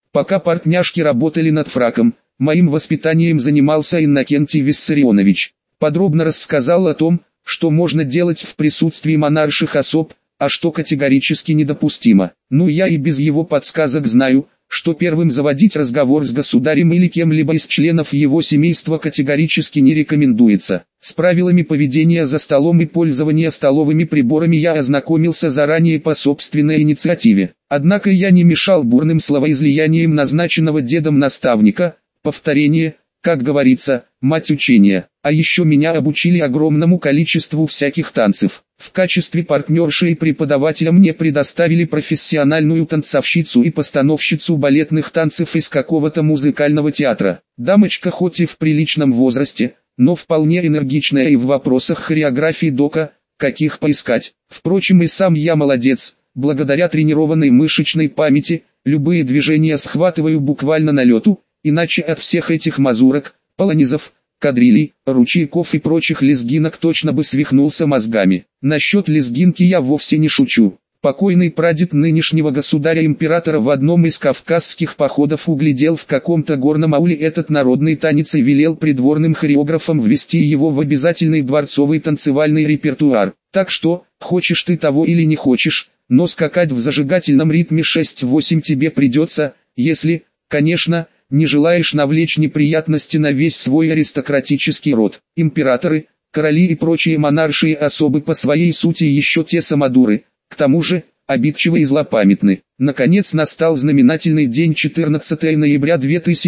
Пока партняшки работали над фраком, моим воспитанием занимался Иннокентий Виссарионович. Подробно рассказал о том, что можно делать в присутствии монарших особ, а что категорически недопустимо. Ну я и без его подсказок знаю, что первым заводить разговор с государем или кем-либо из членов его семейства категорически не рекомендуется. С правилами поведения за столом и пользования столовыми приборами я ознакомился заранее по собственной инициативе. Однако я не мешал бурным словоизлияниям назначенного дедом наставника, повторение, как говорится, мать учения. А еще меня обучили огромному количеству всяких танцев. В качестве партнерши и преподавателя мне предоставили профессиональную танцовщицу и постановщицу балетных танцев из какого-то музыкального театра. Дамочка хоть и в приличном возрасте, но вполне энергичная и в вопросах хореографии дока, каких поискать. Впрочем, и сам я молодец, благодаря тренированной мышечной памяти, любые движения схватываю буквально на лету, иначе от всех этих мазурок, полонезов, кадрилей, ручейков и прочих лезгинок точно бы свихнулся мозгами. Насчет лезгинки я вовсе не шучу. Покойный прадед нынешнего государя-императора в одном из кавказских походов углядел в каком-то горном ауле этот народный танец и велел придворным хореографам ввести его в обязательный дворцовый танцевальный репертуар. Так что, хочешь ты того или не хочешь, но скакать в зажигательном ритме 6-8 тебе придется, если, конечно, не желаешь навлечь неприятности на весь свой аристократический род. Императоры, короли и прочие монаршие особы по своей сути еще те самодуры, к тому же, обидчивы и злопамятны. Наконец настал знаменательный день 14 ноября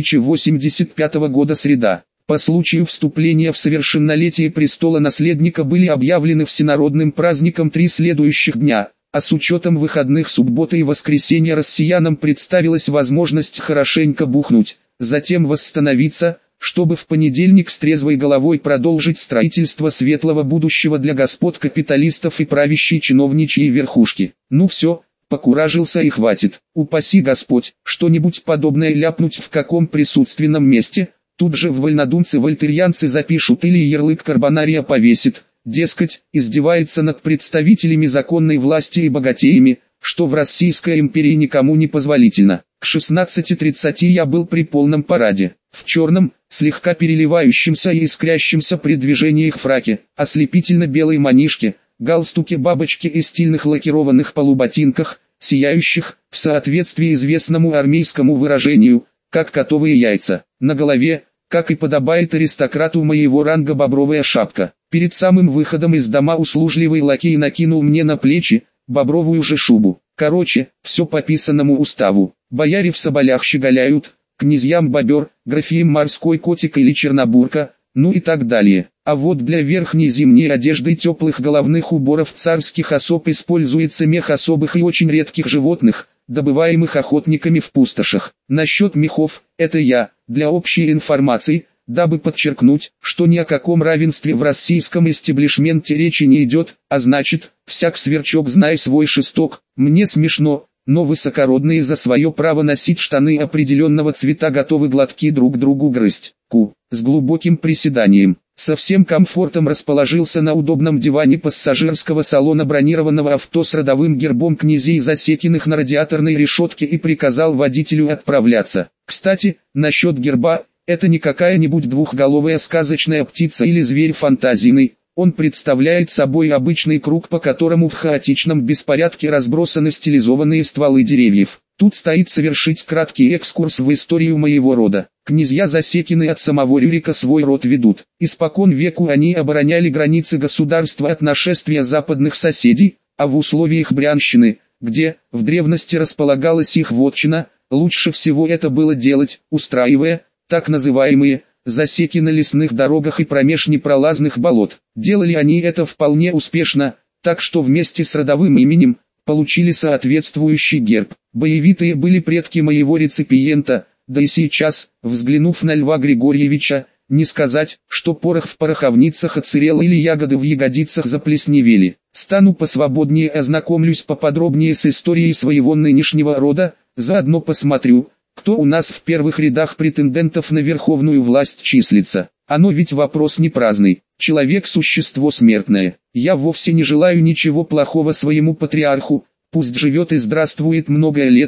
2085 года среда. По случаю вступления в совершеннолетие престола наследника были объявлены всенародным праздником 3 следующих дня. А с учетом выходных субботы и воскресенья россиянам представилась возможность хорошенько бухнуть, затем восстановиться, чтобы в понедельник с трезвой головой продолжить строительство светлого будущего для господ капиталистов и правящей чиновничьей верхушки. Ну все, покуражился и хватит. Упаси Господь, что-нибудь подобное ляпнуть в каком присутственном месте, тут же в вольнодумцы-вольтерьянцы запишут или ярлык карбонария повесит. Дескать, издевается над представителями законной власти и богатеями, что в Российской империи никому не позволительно. К 16:30 я был при полном параде, в черном, слегка переливающемся и искрящемся при движениях фраке, ослепительно-белой манишке, галстуке бабочки и стильных лакированных полуботинках, сияющих, в соответствии известному армейскому выражению, как котовые яйца. На голове, как и подобает аристократу моего ранга, бобровая шапка. Перед самым выходом из дома услужливый лакей накинул мне на плечи бобровую же шубу. Короче, все по писанному уставу. Бояре в соболях щеголяют, князьям бобер, графиям морской котик или чернобурка, ну и так далее. А вот для верхней зимней одежды теплых головных уборов царских особ используется мех особых и очень редких животных, добываемых охотниками в пустошах. Насчет мехов, это я, для общей информации, дабы подчеркнуть, что ни о каком равенстве в российском истеблишменте речи не идет, а значит, всяк сверчок знай свой шесток. Мне смешно, но высокородные за свое право носить штаны определенного цвета готовы глотки друг другу грызть. С глубоким приседанием, со всем комфортом расположился на удобном диване пассажирского салона бронированного авто с родовым гербом князей Засекиных на радиаторной решетке и приказал водителю отправляться. Кстати, насчет герба, это не какая-нибудь двухголовая сказочная птица или зверь фантазийный, он представляет собой обычный круг, по которому в хаотичном беспорядке разбросаны стилизованные стволы деревьев. Тут стоит совершить краткий экскурс в историю моего рода. Князья Засекины от самого Рюрика свой род ведут. Испокон веку они обороняли границы государства от нашествия западных соседей, а в условиях Брянщины, где, в древности располагалась их вотчина, лучше всего это было делать, устраивая, так называемые, засеки на лесных дорогах и промеж непролазных болот. Делали они это вполне успешно, так что вместе с родовым именем, получили соответствующий герб. Боевитые были предки моего реципиента, да и сейчас, взглянув на Льва Григорьевича, не сказать, что порох в пороховницах отсырел или ягоды в ягодицах заплесневели. Стану посвободнее, ознакомлюсь поподробнее с историей своего нынешнего рода, заодно посмотрю, кто у нас в первых рядах претендентов на верховную власть числится. Оно ведь вопрос не праздный. Человек – существо смертное. Я вовсе не желаю ничего плохого своему патриарху, пусть живет и здравствует многое лето,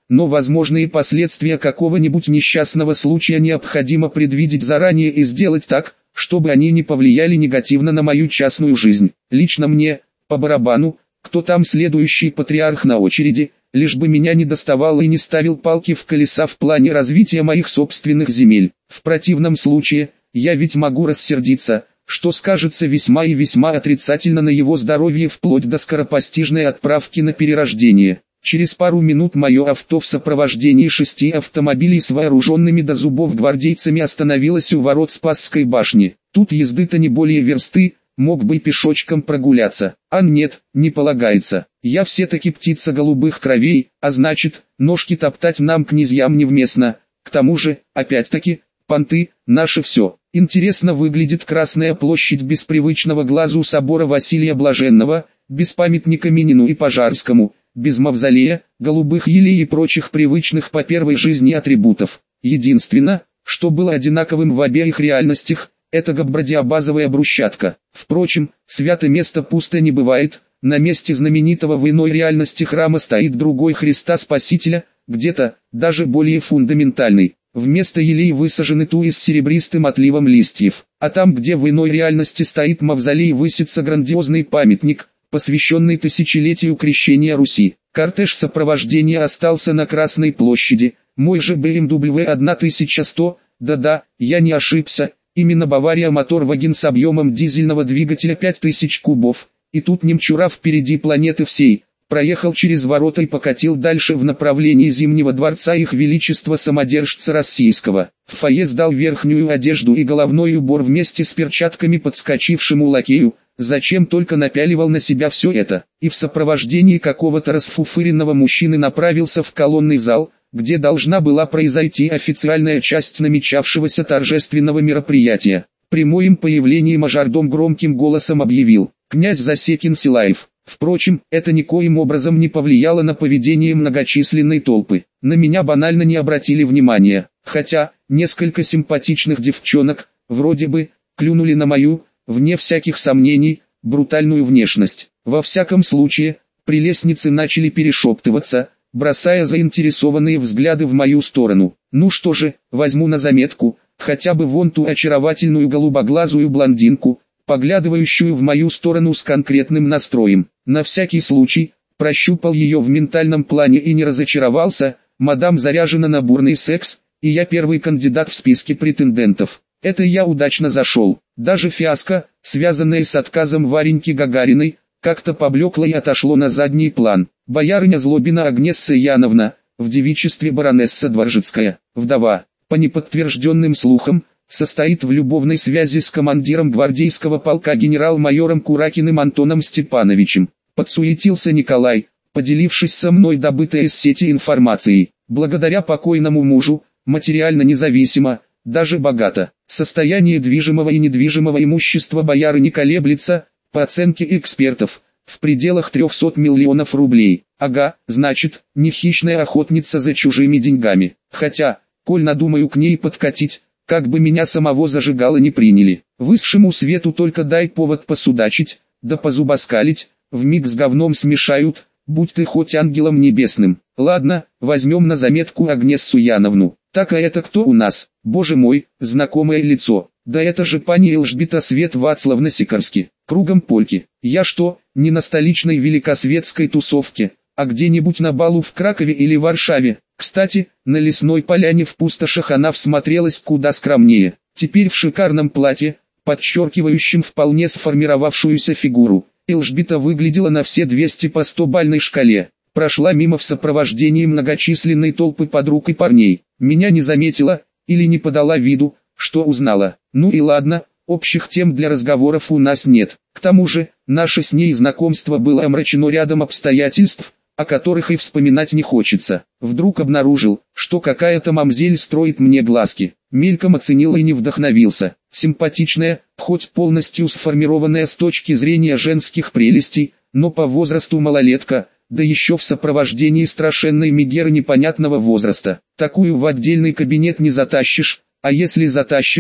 но возможные последствия какого-нибудь несчастного случая необходимо предвидеть заранее и сделать так, чтобы они не повлияли негативно на мою частную жизнь. Лично мне, по барабану, кто там следующий патриарх на очереди, лишь бы меня не доставал и не ставил палки в колеса в плане развития моих собственных земель. В противном случае, я ведь могу рассердиться, что скажется весьма и весьма отрицательно на его здоровье вплоть до скоропостижной отправки на перерождение. Через пару минут мое авто в сопровождении 6 автомобилей с вооруженными до зубов гвардейцами остановилось у ворот Спасской башни. Тут езды-то не более версты, мог бы и пешочком прогуляться. А нет, не полагается. Я все-таки птица голубых кровей, а значит, ножки топтать нам, князьям, невместно. К тому же, опять-таки, понты – наше все. Интересно выглядит Красная площадь без привычного глазу собора Василия Блаженного, без памятника Минину и Пожарскому, без мавзолея, голубых елей и прочих привычных по первой жизни атрибутов. Единственное, что было одинаковым в обеих реальностях, это габбардиобазовая брусчатка. Впрочем, свято место пусто не бывает, на месте знаменитого в иной реальности храма стоит другой Христа Спасителя, где-то, даже более фундаментальный. Вместо елей высажены туи с серебристым отливом листьев, а там, где в иной реальности стоит мавзолей, высится грандиозный памятник, посвященный тысячелетию крещения Руси. Кортеж сопровождения остался на Красной площади, мой же BMW 1100, да-да, я не ошибся, именно Бавария мотор-ваген с объемом дизельного двигателя 5000 кубов, и тут немчура впереди планеты всей, проехал через ворота и покатил дальше в направлении Зимнего дворца Их Величества Самодержца Российского. В фойе сдал верхнюю одежду и головной убор вместе с перчатками подскочившему лакею, зачем только напяливал на себя все это, и в сопровождении какого-то расфуфыренного мужчины направился в колонный зал, где должна была произойти официальная часть намечавшегося торжественного мероприятия. При моем появлении мажордом громким голосом объявил: «Князь Засекин Силаев». Впрочем, это никоим образом не повлияло на поведение многочисленной толпы. На меня банально не обратили внимания, хотя, несколько симпатичных девчонок, вроде бы, клюнули на мою, вне всяких сомнений, брутальную внешность. Во всяком случае, прелестницы начали перешептываться, бросая заинтересованные взгляды в мою сторону. Ну что же, возьму на заметку, хотя бы вон ту очаровательную голубоглазую блондинку, поглядывающую в мою сторону с конкретным настроем. На всякий случай, прощупал ее в ментальном плане и не разочаровался, мадам заряжена на бурный секс, и я первый кандидат в списке претендентов. Это я удачно зашел. Даже фиаско, связанное с отказом Вареньки Гагариной, как-то поблекло и отошло на задний план. Боярыня Злобина Агнесса Яновна, в девичестве баронесса Дворжицкая, вдова, по неподтвержденным слухам, состоит в любовной связи с командиром гвардейского полка генерал-майором Куракиным Антоном Степановичем. Подсуетился Николай, поделившись со мной добытой из сети информацией. Благодаря покойному мужу, материально независимо, даже богато. Состояние движимого и недвижимого имущества боярыни колеблется, по оценке экспертов, в пределах 300 миллионов рублей. Ага, значит, не хищная охотница за чужими деньгами. Хотя, коль надумаю к ней подкатить, как бы меня самого зажигало не приняли. Высшему свету только дай повод посудачить, да позубоскалить, вмиг с говном смешают, будь ты хоть ангелом небесным. Ладно, возьмем на заметку Агнессу Яновну. Так, а это кто у нас? Боже мой, знакомое лицо. Да это же пани Элжбета Свет Вацлавна Сикарски. Кругом польки. Я что, не на столичной великосветской тусовке, а где-нибудь на балу в Кракове или Варшаве? Кстати, на лесной поляне в пустошах она всмотрелась куда скромнее. Теперь в шикарном платье, подчеркивающем вполне сформировавшуюся фигуру, Элжбета выглядела на все 200 по 100-бальной шкале. Прошла мимо в сопровождении многочисленной толпы подруг и парней. Меня не заметила, или не подала виду, что узнала. Ну и ладно, общих тем для разговоров у нас нет. К тому же, наше с ней знакомство было омрачено рядом обстоятельств, о которых и вспоминать не хочется. Вдруг обнаружил, что какая-то мамзель строит мне глазки. Мельком оценил и не вдохновился. Симпатичная, хоть полностью сформированная с точки зрения женских прелестей, но по возрасту малолетка, да еще в сопровождении страшенной мегеры непонятного возраста. Такую в отдельный кабинет не затащишь, а если затащишь,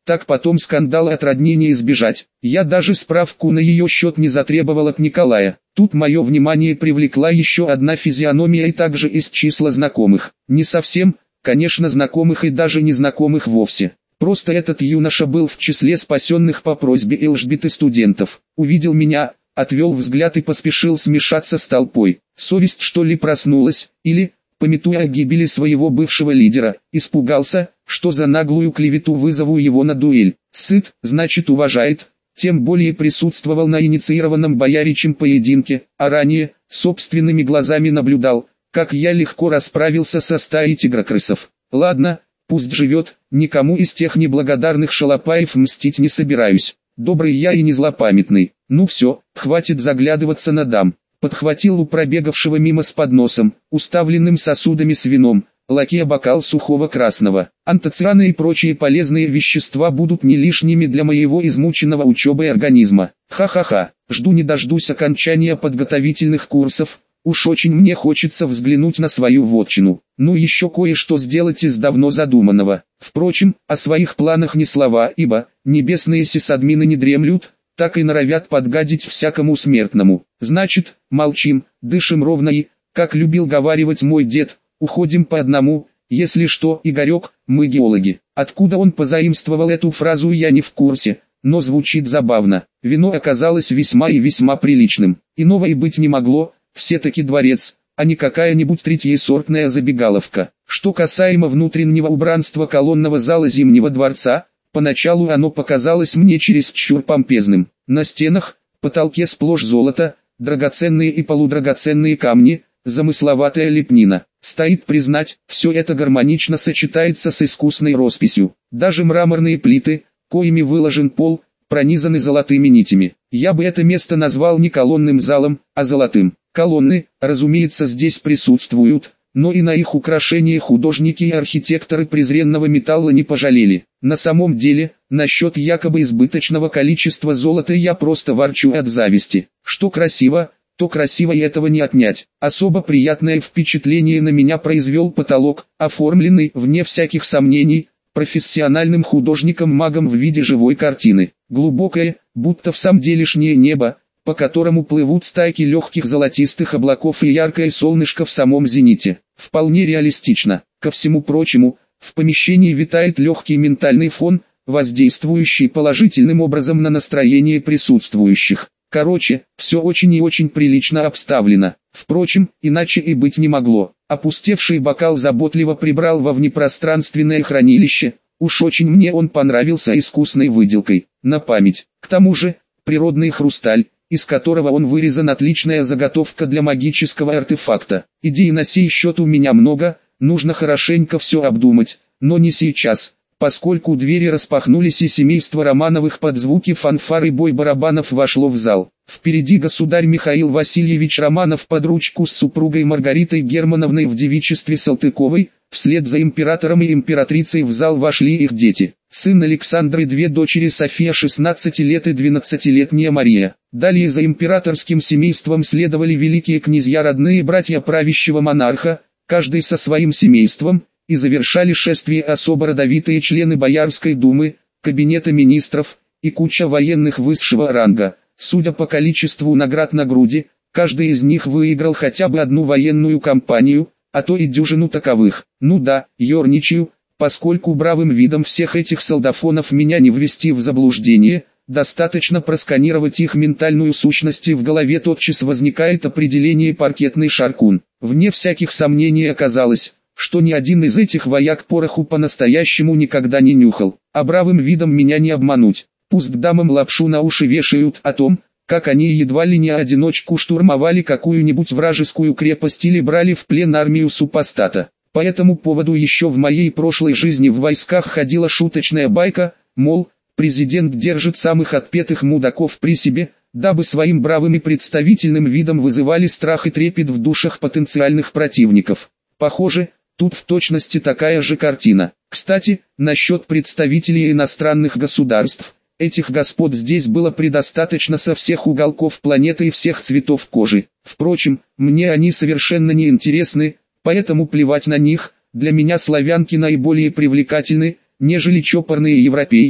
так потом скандала от роднения избежать. Я даже справку на ее счет не затребовал от Николая. Тут мое внимание привлекла еще одна физиономия и также из числа знакомых. Не совсем, конечно, знакомых и даже незнакомых вовсе. Просто этот юноша был в числе спасенных по просьбе Элжбеты студентов. Увидел меня, отвел взгляд и поспешил смешаться с толпой. Совесть что ли проснулась, или, памятуя о гибели своего бывшего лидера, испугался, что за наглую клевету вызову его на дуэль. Сыт, значит уважает, тем более присутствовал на инициированном бояричем поединке, а ранее, собственными глазами наблюдал, как я легко расправился со стаей тигрокрысов. Ладно, пусть живет, никому из тех неблагодарных шалопаев мстить не собираюсь. Добрый я и не злопамятный. Ну все, хватит заглядываться на дам. Подхватил у пробегавшего мимо с подносом, уставленным сосудами с вином, лакея бокал сухого красного. Антоцианы и прочие полезные вещества будут не лишними для моего измученного учебой организма. Ха-ха-ха, жду не дождусь окончания подготовительных курсов. Уж очень мне хочется взглянуть на свою вотчину. Ну еще кое-что сделать из давно задуманного. Впрочем, о своих планах ни слова, ибо небесные сисадмины не дремлют, так и норовят подгадить всякому смертному. Значит, молчим, дышим ровно и, как любил говаривать мой дед, уходим по одному, если что, Игорек, мы геологи. Откуда он позаимствовал эту фразу, я не в курсе, но звучит забавно. Вино оказалось весьма и весьма приличным. Иного и быть не могло. Все-таки дворец, а не какая-нибудь третьесортная забегаловка. Что касаемо внутреннего убранства колонного зала Зимнего дворца, поначалу оно показалось мне чересчур помпезным. На стенах, потолке сплошь золото, драгоценные и полудрагоценные камни, замысловатая лепнина. Стоит признать, все это гармонично сочетается с искусной росписью. Даже мраморные плиты, коими выложен пол, пронизаны золотыми нитями. Я бы это место назвал не колонным залом, а золотым. Колонны, разумеется, здесь присутствуют, но и на их украшение художники и архитекторы презренного металла не пожалели. На самом деле, насчет якобы избыточного количества золота я просто ворчу от зависти. Что красиво, то красиво и этого не отнять. Особо приятное впечатление на меня произвел потолок, оформленный, вне всяких сомнений, профессиональным художником-магом в виде живой картины. Глубокое, будто в самом делешнее небо, по которому плывут стайки легких золотистых облаков и яркое солнышко в самом зените. Вполне реалистично. Ко всему прочему, в помещении витает легкий ментальный фон, воздействующий положительным образом на настроение присутствующих. Короче, все очень и очень прилично обставлено. Впрочем, иначе и быть не могло. Опустевший бокал заботливо прибрал во внепространственное хранилище. Уж очень мне он понравился искусной выделкой. На память. К тому же, природный хрусталь, из которого он вырезан, отличная заготовка для магического артефакта. Идей на сей счет у меня много, нужно хорошенько все обдумать, но не сейчас, поскольку двери распахнулись и семейство Романовых под звуки фанфар и бой барабанов вошло в зал. Впереди государь Михаил Васильевич Романов под ручку с супругой Маргаритой Германовной в девичестве Салтыковой, вслед за императором и императрицей в зал вошли их дети. Сын Александр и две дочери София 16 лет и 12-летняя Мария. Далее за императорским семейством следовали великие князья, родные братья правящего монарха, каждый со своим семейством, и завершали шествие особо родовитые члены Боярской думы, кабинета министров, и куча военных высшего ранга. Судя по количеству наград на груди, каждый из них выиграл хотя бы одну военную кампанию, а то и дюжину таковых. Ну да, ерничаю, поскольку бравым видом всех этих солдафонов меня не ввести в заблуждение, достаточно просканировать их ментальную сущность, и в голове тотчас возникает определение паркетный шаркун. Вне всяких сомнений оказалось, что ни один из этих вояк пороху по-настоящему никогда не нюхал. А бравым видом меня не обмануть. Пусть дамам лапшу на уши вешают о том, как они едва ли не одиночку штурмовали какую-нибудь вражескую крепость или брали в плен армию супостата. По этому поводу еще в моей прошлой жизни в войсках ходила шуточная байка, мол, президент держит самых отпетых мудаков при себе, дабы своим бравым и представительным видом вызывали страх и трепет в душах потенциальных противников. Похоже, тут в точности такая же картина. Кстати, насчет представителей иностранных государств. Этих господ здесь было предостаточно со всех уголков планеты и всех цветов кожи. Впрочем, мне они совершенно не интересны, поэтому плевать на них. Для меня славянки наиболее привлекательны, нежели чопорные европейки,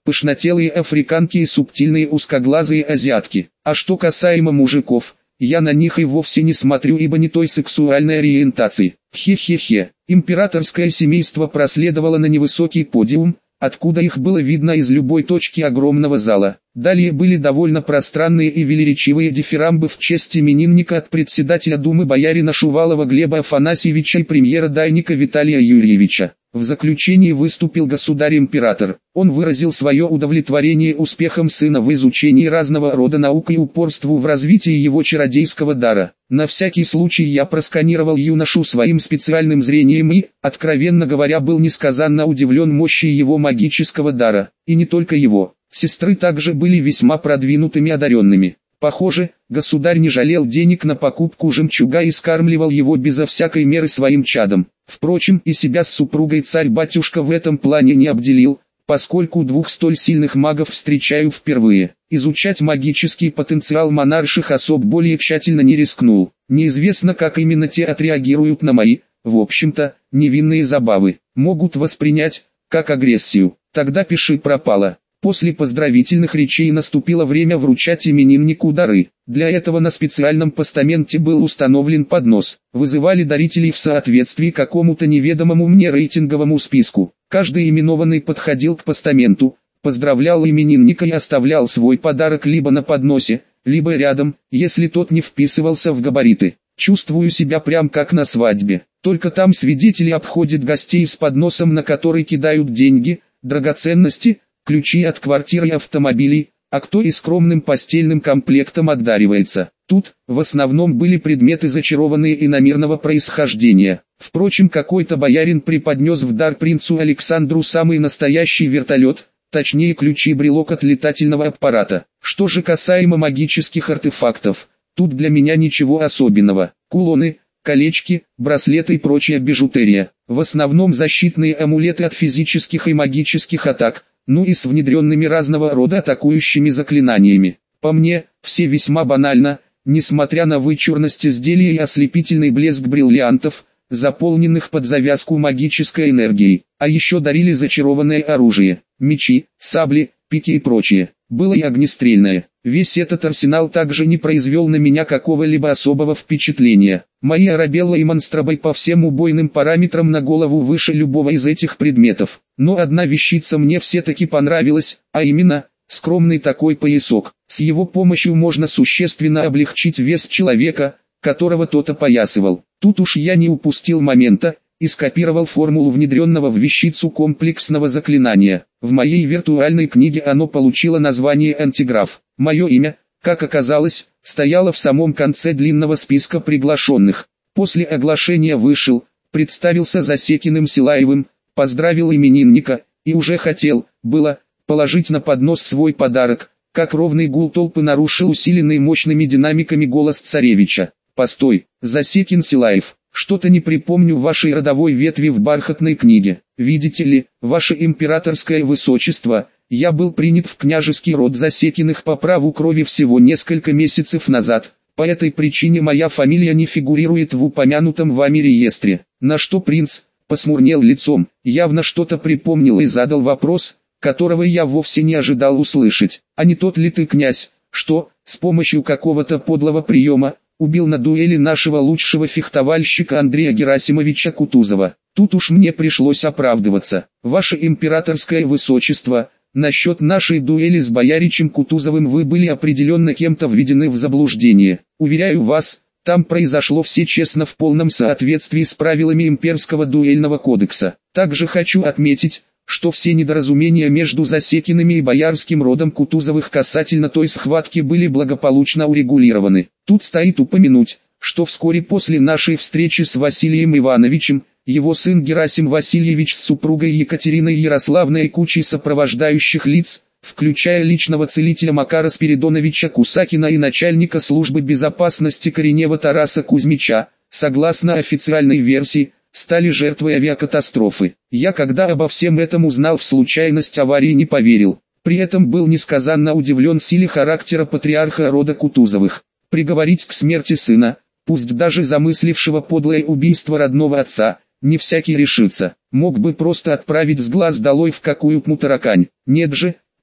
пышнотелые африканки и субтильные узкоглазые азиатки. А что касаемо мужиков, я на них и вовсе не смотрю, ибо не той сексуальной ориентации. Хе-хе-хе. Императорское семейство проследовало на невысокий подиум, откуда их было видно из любой точки огромного зала. Далее были довольно пространные и велеречивые дифирамбы в честь именинника от председателя Думы боярина Шувалова Глеба Афанасьевича и премьера Дайника Виталия Юрьевича. В заключении выступил государь-император. Он выразил свое удовлетворение успехом сына в изучении разного рода наук и упорству в развитии его чародейского дара. На всякий случай я просканировал юношу своим специальным зрением и, откровенно говоря, был несказанно удивлен мощи его магического дара. И не только его. Сестры также были весьма продвинутыми одаренными. Похоже, государь не жалел денег на покупку жемчуга и скармливал его безо всякой меры своим чадом. Впрочем, и себя с супругой царь-батюшка в этом плане не обделил, поскольку двух столь сильных магов встречаю впервые. Изучать магический потенциал монарших особ более тщательно не рискнул. Неизвестно, как именно те отреагируют на мои, в общем-то, невинные забавы. Могут воспринять, как агрессию. Тогда пиши пропало. После поздравительных речей наступило время вручать имениннику дары. Для этого на специальном постаменте был установлен поднос. Вызывали дарителей в соответствии какому-то неведомому мне рейтинговому списку. Каждый именованный подходил к постаменту, поздравлял именинника и оставлял свой подарок либо на подносе, либо рядом, если тот не вписывался в габариты. Чувствую себя прям как на свадьбе. Только там свидетели обходят гостей с подносом, на который кидают деньги, драгоценности, ключи от квартир и автомобилей, а кто и скромным постельным комплектом отдаривается. Тут, в основном, были предметы зачарованные иномирного происхождения. Впрочем, какой-то боярин преподнес в дар принцу Александру самый настоящий вертолет, точнее ключи-брелок от летательного аппарата. Что же касаемо магических артефактов, тут для меня ничего особенного. Кулоны, колечки, браслеты и прочая бижутерия. В основном защитные амулеты от физических и магических атак, ну и с внедренными разного рода атакующими заклинаниями. По мне, все весьма банально, несмотря на вычурность изделия и ослепительный блеск бриллиантов, заполненных под завязку магической энергией. А еще дарили зачарованное оружие, мечи, сабли, пики и прочее. Было и огнестрельное. Весь этот арсенал также не произвел на меня какого-либо особого впечатления. Мои Арабелла и Монстрабой по всем убойным параметрам на голову выше любого из этих предметов. Но одна вещица мне все-таки понравилась, а именно, скромный такой поясок. С его помощью можно существенно облегчить вес человека, которого тот опоясывал. Тут уж я не упустил момента, и скопировал формулу внедренного в вещицу комплексного заклинания. В моей виртуальной книге оно получило название «Антиграф». Мое имя, как оказалось, стояло в самом конце длинного списка приглашенных. После оглашения вышел, представился Засекиным Силаевым, поздравил именинника, и уже хотел, положить на поднос свой подарок, как ровный гул толпы нарушил усиленный мощными динамиками голос царевича. «Постой, Засекин Силаев, что-то не припомню вашей родовой ветви в бархатной книге. Видите ли, ваше императорское высочество, я был принят в княжеский род Засекиных по праву крови всего несколько месяцев назад, по этой причине моя фамилия не фигурирует в упомянутом вами реестре». На что принц посмурнел лицом, явно что-то припомнил и задал вопрос, которого я вовсе не ожидал услышать. «А не тот ли ты, князь, что, с помощью какого-то подлого приема, убил на дуэли нашего лучшего фехтовальщика Андрея Герасимовича Кутузова?» Тут уж мне пришлось оправдываться. «Ваше императорское высочество, насчет нашей дуэли с бояричем Кутузовым вы были определенно кем-то введены в заблуждение. Уверяю вас, там произошло все честно в полном соответствии с правилами имперского дуэльного кодекса. Также хочу отметить, что все недоразумения между Засекиными и боярским родом Кутузовых касательно той схватки были благополучно урегулированы. Тут стоит упомянуть, что вскоре после нашей встречи с Василием Ивановичем, его сын Герасим Васильевич с супругой Екатериной Ярославной и кучей сопровождающих лиц, включая личного целителя Макара Спиридоновича Кусакина и начальника службы безопасности Коренева Тараса Кузьмича, согласно официальной версии, стали жертвой авиакатастрофы. Я, когда обо всем этом узнал, в случайность аварии не поверил. При этом был несказанно удивлен силе характера патриарха рода Кутузовых. Приговорить к смерти сына, пусть даже замыслившего подлое убийство родного отца, не всякий решится. Мог бы просто отправить с глаз долой в какую-то таракань. Нет же,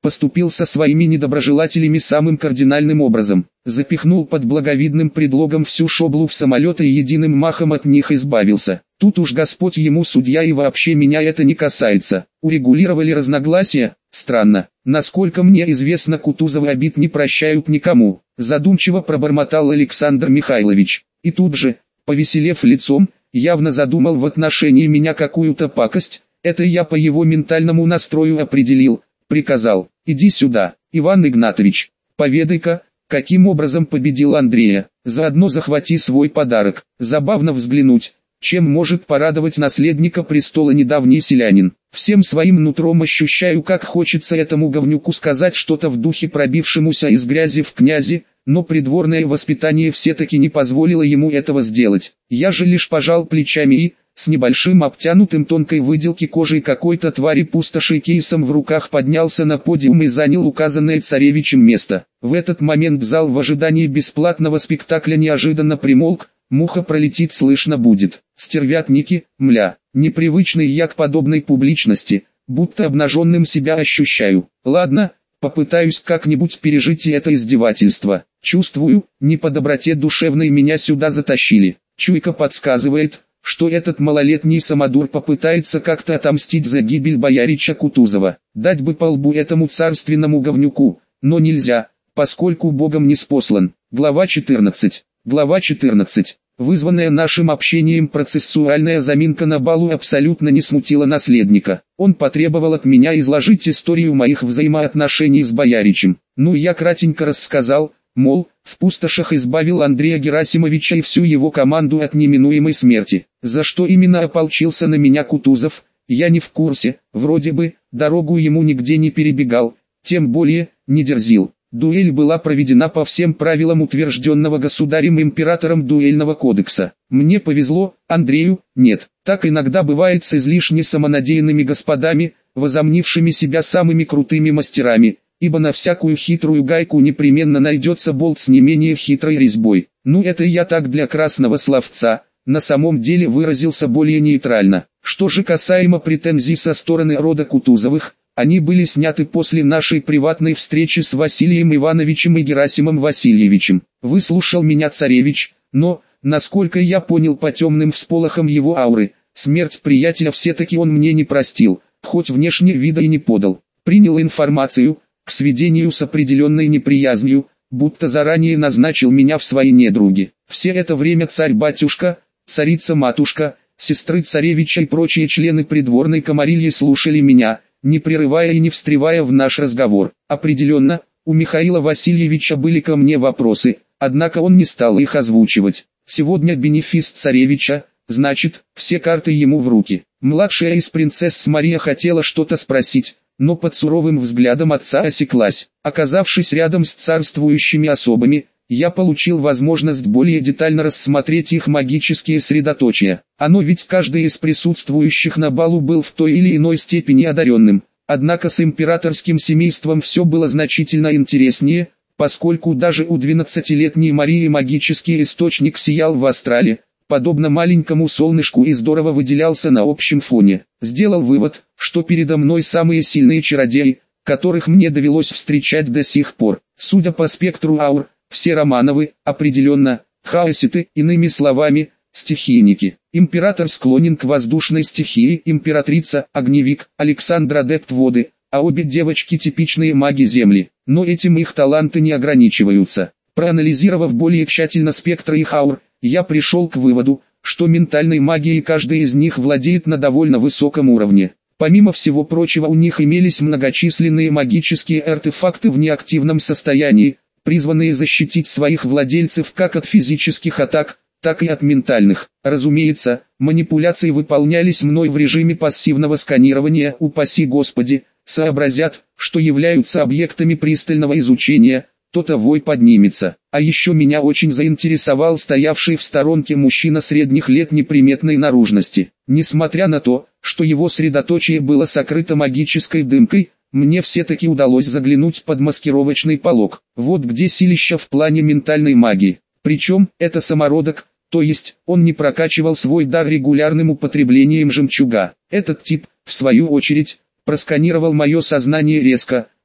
Поступил со своими недоброжелателями самым кардинальным образом. Запихнул под благовидным предлогом всю шоблу в самолет и единым махом от них избавился. Тут уж Господь ему судья, и вообще меня это не касается. Урегулировали разногласия? Странно. Насколько мне известно, Кутузовы обид не прощают никому. Задумчиво пробормотал Александр Михайлович. И тут же, повеселев лицом, явно задумал в отношении меня какую-то пакость. Это я по его ментальному настрою определил. Приказал: иди сюда, Иван Игнатович, поведай-ка, каким образом победил Андрея, заодно захвати свой подарок. Забавно взглянуть, чем может порадовать наследника престола недавний селянин. Всем своим нутром ощущаю, как хочется этому говнюку сказать что-то в духе пробившемуся из грязи в князи, но придворное воспитание все-таки не позволило ему этого сделать. Я же лишь пожал плечами и, с небольшим обтянутым тонкой выделки кожей какой-то твари пустоши кейсом в руках, поднялся на подиум и занял указанное царевичем место. В этот момент зал в ожидании бесплатного спектакля неожиданно примолк, муха пролетит слышно будет. Стервятники, мля, непривычный я к подобной публичности, будто обнаженным себя ощущаю. Ладно, попытаюсь как-нибудь пережить и это издевательство. Чувствую, не по доброте душевной меня сюда затащили. Чуйка подсказывает, что этот малолетний самодур попытается как-то отомстить за гибель боярича Кутузова. Дать бы по лбу этому царственному говнюку, но нельзя, поскольку Богом не спослан. Глава 14. Глава 14. Вызванная нашим общением процессуальная заминка на балу абсолютно не смутила наследника. Он потребовал от меня изложить историю моих взаимоотношений с бояричем. Ну, я кратенько рассказал, мол, в пустошах избавил Андрея Герасимовича и всю его команду от неминуемой смерти. За что именно ополчился на меня Кутузов, я не в курсе, вроде бы, дорогу ему нигде не перебегал, тем более, не дерзил. Дуэль была проведена по всем правилам утвержденного государем-императором дуэльного кодекса. Мне повезло, Андрею нет. Так иногда бывает с излишне самонадеянными господами, возомнившими себя самыми крутыми мастерами, ибо на всякую хитрую гайку непременно найдется болт с не менее хитрой резьбой. Ну, это я так для красного словца, на самом деле выразился более нейтрально. Что же касаемо претензий со стороны рода Кутузовых, они были сняты после нашей приватной встречи с Василием Ивановичем и Герасимом Васильевичем. Выслушал меня царевич, но, насколько я понял по темным всполохам его ауры, смерть приятеля все-таки он мне не простил, хоть внешне вида и не подал. Принял информацию, к сведению с определенной неприязнью, будто заранее назначил меня в свои недруги. Все это время царь-батюшка, царица-матушка, сестры царевича и прочие члены придворной камарильи слушали меня, не прерывая и не встревая в наш разговор. Определенно, у Михаила Васильевича были ко мне вопросы, однако он не стал их озвучивать. Сегодня бенефис царевича, значит, все карты ему в руки. Младшая из принцесс Мария хотела что-то спросить, но под суровым взглядом отца осеклась. Оказавшись рядом с царствующими особами, я получил возможность более детально рассмотреть их магические средоточия. Оно ведь каждый из присутствующих на балу был в той или иной степени одаренным. Однако с императорским семейством все было значительно интереснее, поскольку даже у 12-летней Марии магический источник сиял в астрале, подобно маленькому солнышку, и здорово выделялся на общем фоне. Сделал вывод, что передо мной самые сильные чародеи, которых мне довелось встречать до сих пор. Судя по спектру аур, все Романовы, определенно, хаоситы, иными словами, стихийники. Император склонен к воздушной стихии, императрица – огневик, Александр адепт воды, а обе девочки типичные маги земли. Но этим их таланты не ограничиваются. Проанализировав более тщательно спектр их аур, я пришел к выводу, что ментальной магией каждый из них владеет на довольно высоком уровне. Помимо всего прочего, у них имелись многочисленные магические артефакты в неактивном состоянии, призванные защитить своих владельцев как от физических атак, так и от ментальных. Разумеется, манипуляции выполнялись мной в режиме пассивного сканирования, упаси Господи, сообразят, что являются объектами пристального изучения, то-то вой поднимется. А еще меня очень заинтересовал стоявший в сторонке мужчина средних лет неприметной наружности. Несмотря на то, что его средоточие было сокрыто магической дымкой, мне все-таки удалось заглянуть под маскировочный полог. Вот где силища в плане ментальной магии. Причем, это самородок, то есть, он не прокачивал свой дар регулярным употреблением жемчуга. Этот тип, в свою очередь, просканировал мое сознание резко,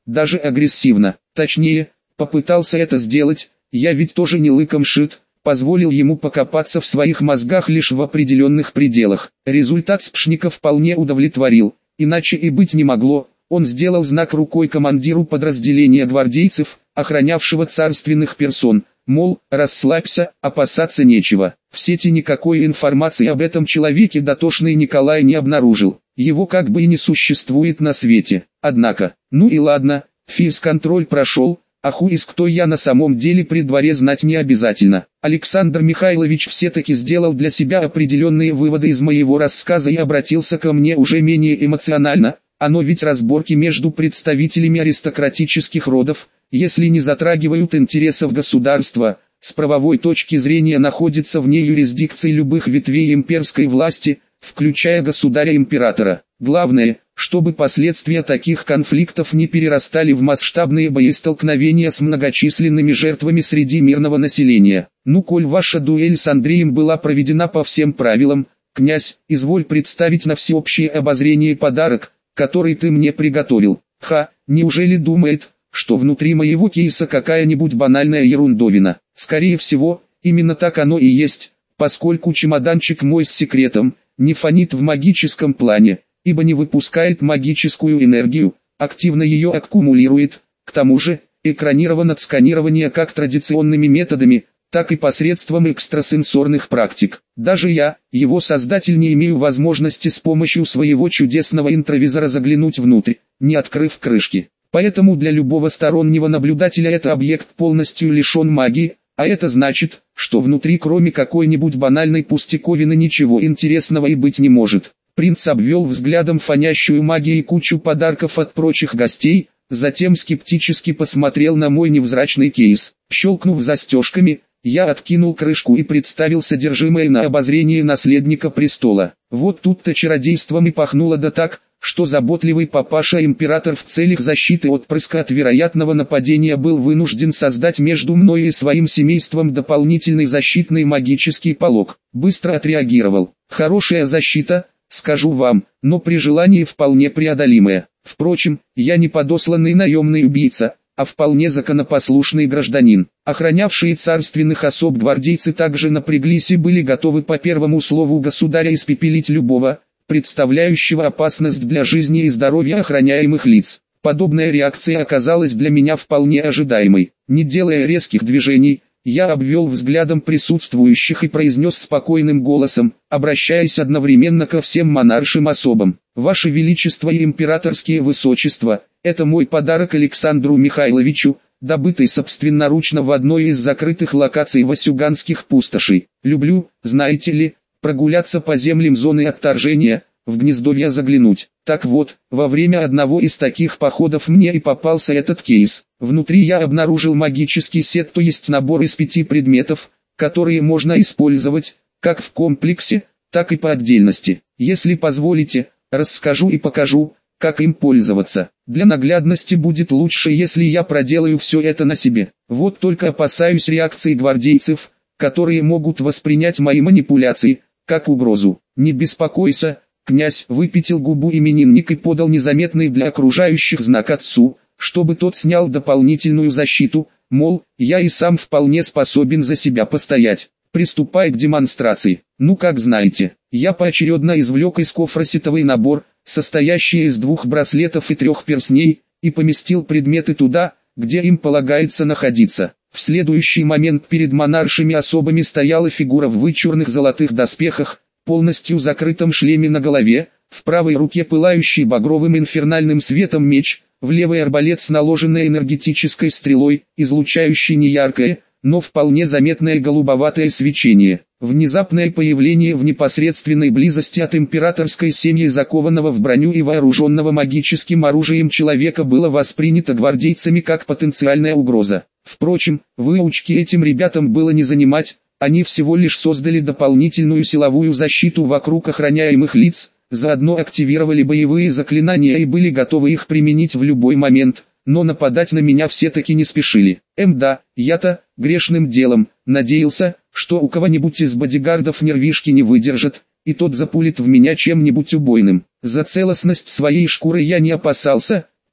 даже агрессивно. Точнее, попытался это сделать, я ведь тоже не лыком шит, позволил ему покопаться в своих мозгах лишь в определенных пределах. Результат Спшника вполне удовлетворил, иначе и быть не могло. Он сделал знак рукой командиру подразделения гвардейцев, охранявшего царственных персон, мол, расслабься, опасаться нечего. В сети никакой информации об этом человеке дотошный Николай не обнаружил, его как бы и не существует на свете. Однако, ну и ладно, физконтроль прошел, а хуиз кто я на самом деле при дворе знать не обязательно. Александр Михайлович все-таки сделал для себя определенные выводы из моего рассказа и обратился ко мне уже менее эмоционально. Оно ведь разборки между представителями аристократических родов, если не затрагивают интересов государства, с правовой точки зрения находятся вне юрисдикции любых ветвей имперской власти, включая государя-императора. Главное, чтобы последствия таких конфликтов не перерастали в масштабные боестолкновения с многочисленными жертвами среди мирного населения. Ну, коль ваша дуэль с Андреем была проведена по всем правилам, князь, изволь представить на всеобщее обозрение подарок, который ты мне приготовил. Ха, неужели думает, что внутри моего кейса какая-нибудь банальная ерундовина? Скорее всего, именно так оно и есть, поскольку чемоданчик мой с секретом, не фонит в магическом плане, ибо не выпускает магическую энергию, активно ее аккумулирует, к тому же, экранирован от сканирования как традиционными методами, так и посредством экстрасенсорных практик. Даже я, его создатель, не имею возможности с помощью своего чудесного интровизора заглянуть внутрь, не открыв крышки. Поэтому для любого стороннего наблюдателя этот объект полностью лишен магии, а это значит, что внутри кроме какой-нибудь банальной пустяковины ничего интересного и быть не может. Принц обвел взглядом фонящую магией кучу подарков от прочих гостей, затем скептически посмотрел на мой невзрачный кейс. Щелкнув застежками, я откинул крышку и представил содержимое на обозрение наследника престола. Вот тут-то чародейством и пахнуло, да так, что заботливый папаша-император в целях защиты отпрыска от вероятного нападения был вынужден создать между мной и своим семейством дополнительный защитный магический полог. Быстро отреагировал. Хорошая защита, скажу вам, но при желании вполне преодолимая. Впрочем, я не подосланный наемный убийца, а вполне законопослушный гражданин. Охранявшие царственных особ гвардейцы также напряглись и были готовы по первому слову государя испепелить любого, представляющего опасность для жизни и здоровья охраняемых лиц. Подобная реакция оказалась для меня вполне ожидаемой. Не делая резких движений, я обвел взглядом присутствующих и произнес спокойным голосом, обращаясь одновременно ко всем монаршим особам: «Ваше Величество и императорские высочества, это мой подарок Александру Михайловичу, добытый собственноручно в одной из закрытых локаций Васюганских пустошей. Люблю, знаете ли, прогуляться по землям зоны отторжения, в гнездовья заглянуть. Так вот, во время одного из таких походов мне и попался этот кейс. Внутри я обнаружил магический сет, то есть набор из 5 предметов, которые можно использовать, как в комплексе, так и по отдельности. Если позволите, расскажу и покажу, как им пользоваться. Для наглядности будет лучше, если я проделаю все это на себе. Вот только опасаюсь реакции гвардейцев, которые могут воспринять мои манипуляции как угрозу. Не беспокойся, князь, выпятил губу именинник и подал незаметный для окружающих знак отцу, чтобы тот снял дополнительную защиту, мол, я и сам вполне способен за себя постоять. Приступай к демонстрации. Ну, как знаете. Я поочередно извлек из кофра сетовый набор, состоящий из 2 браслетов и 3 перстней, и поместил предметы туда, где им полагается находиться. В следующий момент перед монаршими особами стояла фигура в вычурных золотых доспехах, полностью закрытом шлеме на голове, в правой руке пылающий багровым инфернальным светом меч, в левой арбалет с наложенной энергетической стрелой, излучающий неяркое, но вполне заметное голубоватое свечение. Внезапное появление в непосредственной близости от императорской семьи закованного в броню и вооруженного магическим оружием человека было воспринято гвардейцами как потенциальная угроза. Впрочем, выучки этим ребятам было не занимать, они всего лишь создали дополнительную силовую защиту вокруг охраняемых лиц, заодно активировали боевые заклинания и были готовы их применить в любой момент, но нападать на меня все-таки не спешили. Да, я-то, грешным делом, надеялся, что у кого-нибудь из бодигардов нервишки не выдержат, и тот запулит в меня чем-нибудь убойным. За целостность своей шкуры я не опасался,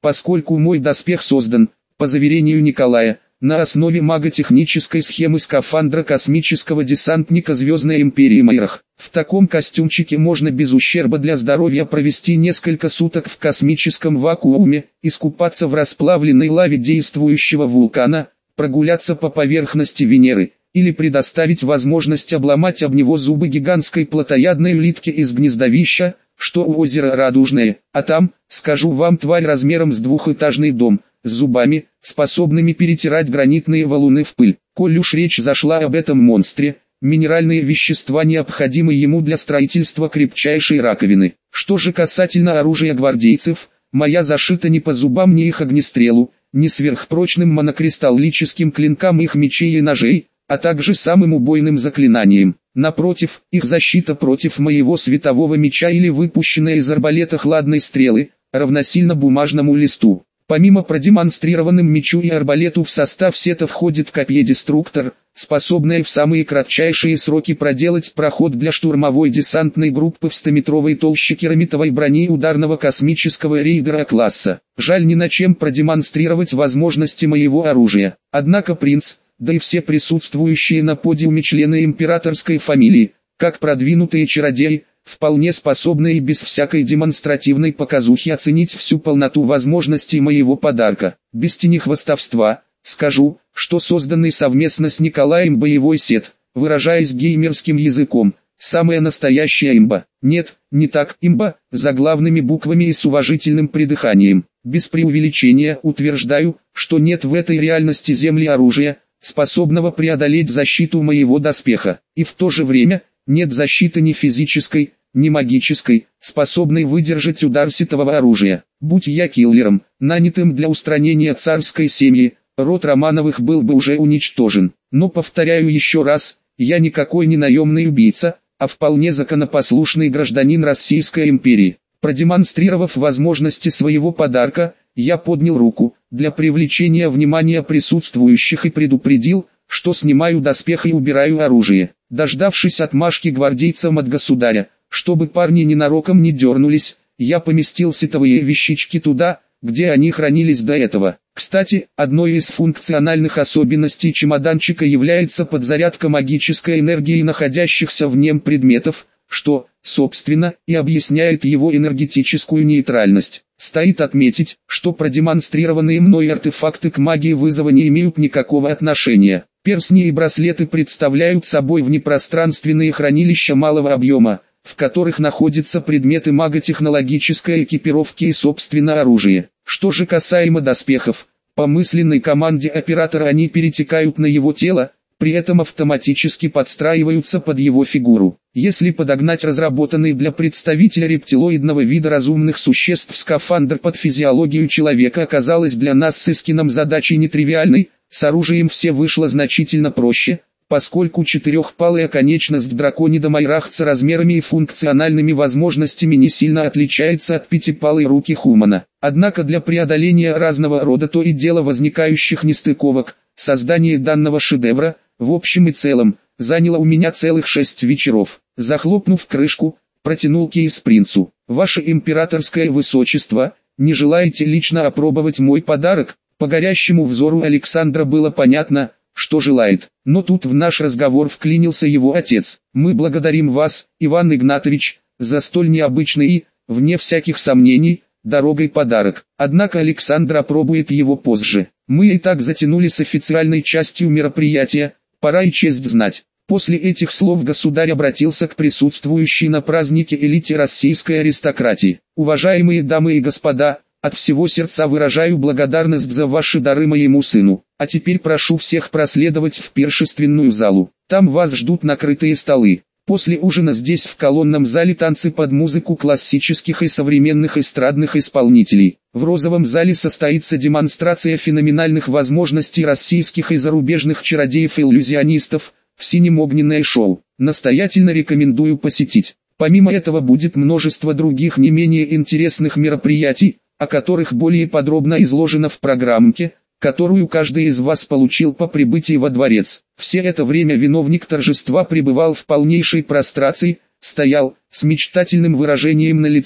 поскольку мой доспех создан, по заверению Николая, на основе маготехнической схемы скафандра космического десантника Звездной Империи Майрах. В таком костюмчике можно без ущерба для здоровья провести несколько суток в космическом вакууме, искупаться в расплавленной лаве действующего вулкана, прогуляться по поверхности Венеры, или предоставить возможность обломать об него зубы гигантской плотоядной улитки из гнездовища, что у озера Радужное, а там, скажу вам, тварь размером с двухэтажный дом, с зубами, способными перетирать гранитные валуны в пыль. Коль уж речь зашла об этом монстре, минеральные вещества необходимы ему для строительства крепчайшей раковины. Что же касательно оружия гвардейцев, моя зашита не по зубам ни их огнестрелу, ни сверхпрочным монокристаллическим клинкам их мечей и ножей, а также самым убойным заклинанием. Напротив, их защита против моего светового меча или выпущенная из арбалета хладной стрелы, равносильно бумажному листу. Помимо продемонстрированным мечу и арбалету в состав сета входит копье-деструктор, способное в самые кратчайшие сроки проделать проход для штурмовой десантной группы в 100-метровой толще керамитовой брони ударного космического рейдера класса. Жаль ни на чем продемонстрировать возможности моего оружия. Однако принц, да и все присутствующие на подиуме члены императорской фамилии, как продвинутые чародеи, вполне способны и без всякой демонстративной показухи оценить всю полноту возможностей моего подарка. Без тени хвастовства, скажу, что созданный совместно с Николаем боевой сет, выражаясь геймерским языком, самая настоящая имба. Нет, не так, имба, заглавными буквами и с уважительным придыханием. Без преувеличения утверждаю, что нет в этой реальности земли оружия, способного преодолеть защиту моего доспеха, и в то же время нет защиты ни физической, ни магической, способной выдержать удар сетового оружия. Будь я киллером, нанятым для устранения царской семьи, род Романовых был бы уже уничтожен. Но повторяю еще раз, я никакой не наемный убийца, а вполне законопослушный гражданин Российской империи. Продемонстрировав возможности своего подарка, я поднял руку, для привлечения внимания присутствующих и предупредил, что снимаю доспех и убираю оружие. Дождавшись отмашки гвардейцам от государя, чтобы парни ненароком не дернулись, я поместил сетовые вещички туда, где они хранились до этого. Кстати, одной из функциональных особенностей чемоданчика является подзарядка магической энергии находящихся в нем предметов, что, собственно, и объясняет его энергетическую нейтральность. Стоит отметить, что продемонстрированные мной артефакты к магии вызова не имеют никакого отношения. Перстни и браслеты представляют собой внепространственные хранилища малого объема, в которых находятся предметы маготехнологической экипировки и собственно оружие. Что же касаемо доспехов, по мысленной команде оператора они перетекают на его тело, при этом автоматически подстраиваются под его фигуру. Если подогнать разработанный для представителя рептилоидного вида разумных существ скафандр под физиологию человека оказалось для нас с Искином задачей нетривиальной, с оружием все вышло значительно проще, поскольку четырехпалая конечность драконида Майрахца размерами и функциональными возможностями не сильно отличается от пятипалой руки Хумана. Однако для преодоления разного рода то и дело возникающих нестыковок, создание данного шедевра, в общем и целом, заняло у меня целых 6 вечеров. Захлопнув крышку, протянул кейс принцу. «Ваше императорское высочество, не желаете лично опробовать мой подарок?» По горящему взору Александра было понятно, что желает. Но тут в наш разговор вклинился его отец. «Мы благодарим вас, Иван Игнатович, за столь необычный и, вне всяких сомнений, дорогой подарок. Однако Александр опробует его позже. Мы и так затянули с официальной частью мероприятия, пора и честь знать». После этих слов государь обратился к присутствующей на празднике элите российской аристократии. «Уважаемые дамы и господа, от всего сердца выражаю благодарность за ваши дары моему сыну. А теперь прошу всех проследовать в пиршественную залу. Там вас ждут накрытые столы. После ужина здесь в колонном зале танцы под музыку классических и современных эстрадных исполнителей. В розовом зале состоится демонстрация феноменальных возможностей российских и зарубежных чародеев и иллюзионистов, в синем огненное шоу. Настоятельно рекомендую посетить. Помимо этого будет множество других не менее интересных мероприятий, о которых более подробно изложено в программке, которую каждый из вас получил по прибытии во дворец. Все это время виновник торжества пребывал в полнейшей прострации, стоял, с мечтательным выражением на лице,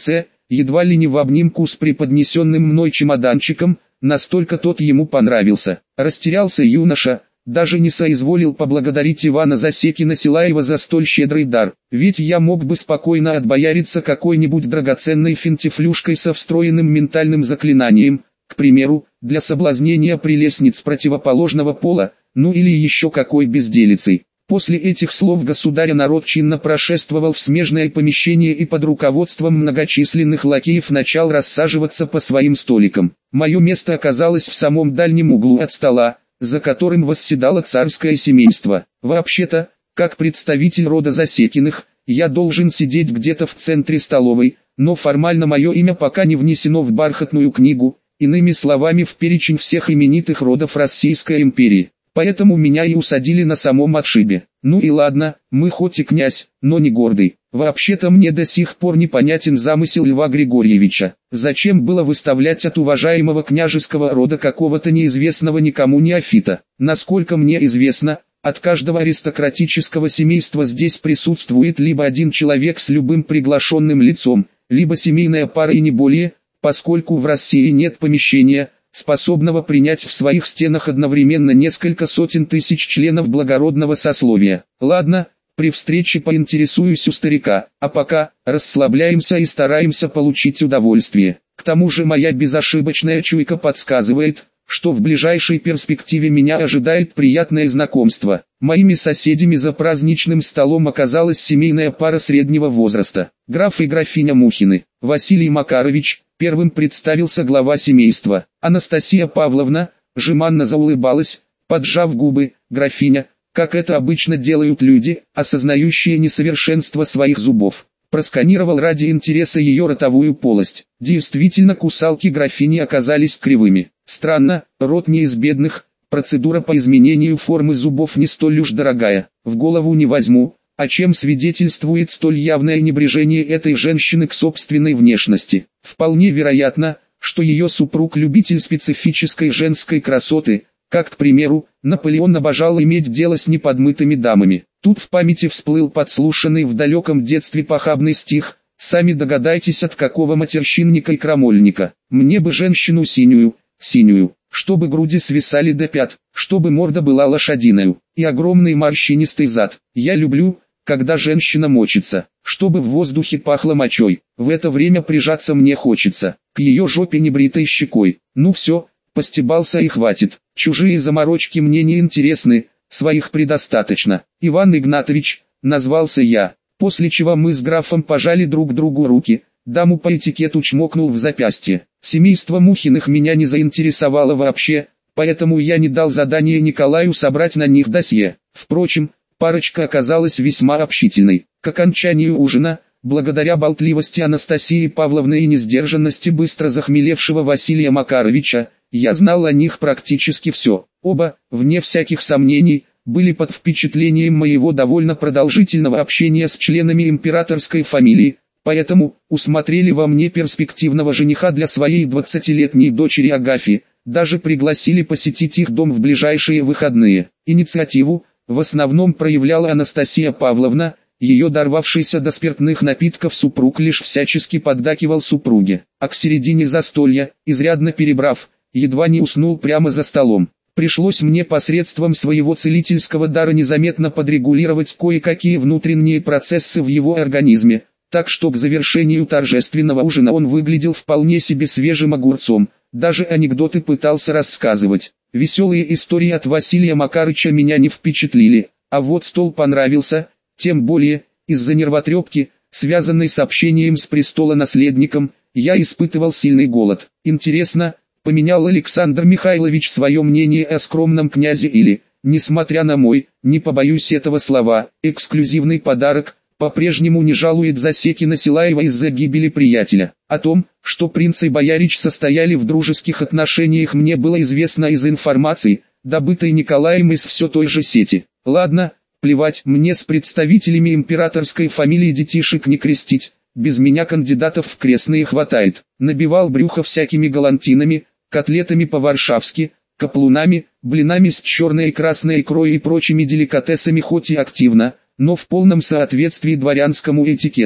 едва ли не в обнимку с преподнесенным мной чемоданчиком, настолько тот ему понравился. Растерялся юноша, даже не соизволил поблагодарить Ивана Засекина-Силаева за столь щедрый дар, ведь я мог бы спокойно отбояриться какой-нибудь драгоценной финтифлюшкой со встроенным ментальным заклинанием, к примеру, для соблазнения прелестниц противоположного пола, ну или еще какой безделицей. После этих слов государя народ чинно прошествовал в смежное помещение и под руководством многочисленных лакеев начал рассаживаться по своим столикам. Мое место оказалось в самом дальнем углу от стола, за которым восседало царское семейство. Вообще-то, как представитель рода Засекиных, я должен сидеть где-то в центре столовой, но формально мое имя пока не внесено в бархатную книгу, иными словами в перечень всех именитых родов Российской империи. Поэтому меня и усадили на самом отшибе. Ну и ладно, мы хоть и князь, но не гордый. Вообще-то мне до сих пор непонятен замысел Льва Григорьевича. Зачем было выставлять от уважаемого княжеского рода какого-то неизвестного никому неофита? Насколько мне известно, от каждого аристократического семейства здесь присутствует либо один человек с любым приглашенным лицом, либо семейная пара и не более, поскольку в России нет помещения, способного принять в своих стенах одновременно несколько сотен тысяч членов благородного сословия. Ладно, при встрече поинтересуюсь у старика, а пока расслабляемся и стараемся получить удовольствие. К тому же моя безошибочная чуйка подсказывает, что в ближайшей перспективе меня ожидает приятное знакомство. Моими соседями за праздничным столом оказалась семейная пара среднего возраста. Граф и графиня Мухины. Василий Макарович, первым представился глава семейства. Анастасия Павловна, жеманно заулыбалась, поджав губы. Графиня, как это обычно делают люди, осознающие несовершенство своих зубов. Просканировал ради интереса ее ротовую полость. Действительно, кусалки графини оказались кривыми. Странно, рот не из бедных, процедура по изменению формы зубов не столь уж дорогая. В голову не возьму, о чем свидетельствует столь явное небрежение этой женщины к собственной внешности. Вполне вероятно, что ее супруг любитель специфической женской красоты, как, к примеру, Наполеон обожал иметь дело с неподмытыми дамами. Тут в памяти всплыл подслушанный в далеком детстве похабный стих, сами догадайтесь от какого матерщинника и крамольника. Мне бы женщину синюю, чтобы груди свисали до пят, чтобы морда была лошадиную, и огромный морщинистый зад. Я люблю, когда женщина мочится, чтобы в воздухе пахло мочой. В это время прижаться мне хочется, к ее жопе небритой щекой. Ну все, постебался и хватит. Чужие заморочки мне не интересны, своих предостаточно. Иван Игнатович, назвался я, после чего мы с графом пожали друг другу руки, даму по этикету чмокнул в запястье. Семейство Мухиных меня не заинтересовало вообще, поэтому я не дал задание Николаю собрать на них досье. Впрочем, парочка оказалась весьма общительной. К окончанию ужина, благодаря болтливости Анастасии Павловны и несдержанности быстро захмелевшего Василия Макаровича, я знал о них практически все. Оба, вне всяких сомнений, были под впечатлением моего довольно продолжительного общения с членами императорской фамилии, поэтому усмотрели во мне перспективного жениха для своей 20-летней дочери Агафьи, даже пригласили посетить их дом в ближайшие выходные. Инициативу в основном проявляла Анастасия Павловна, ее дорвавшийся до спиртных напитков супруг лишь всячески поддакивал супруге, а к середине застолья, изрядно перебрав, едва не уснул прямо за столом. Пришлось мне посредством своего целительского дара незаметно подрегулировать кое-какие внутренние процессы в его организме, так что к завершению торжественного ужина он выглядел вполне себе свежим огурцом, даже анекдоты пытался рассказывать. Веселые истории от Василия Макарыча меня не впечатлили, а вот стол понравился, тем более, из-за нервотрепки, связанной с общением с престолонаследником, я испытывал сильный голод. Интересно, поменял Александр Михайлович свое мнение о скромном князе или, несмотря на мой, не побоюсь этого слова, эксклюзивный подарок, по-прежнему не жалует Засекина-Силаева из-за гибели приятеля. О том, что принц и боярич состояли в дружеских отношениях, мне было известно из информации, добытой Николаем из все той же сети. Ладно, плевать, мне с представителями императорской фамилии детишек не крестить, без меня кандидатов в крестные хватает. Набивал брюхо всякими галантинами, котлетами по-варшавски, каплунами, блинами с черной и красной икрой и прочими деликатесами, хоть и активно, но в полном соответствии дворянскому этикету.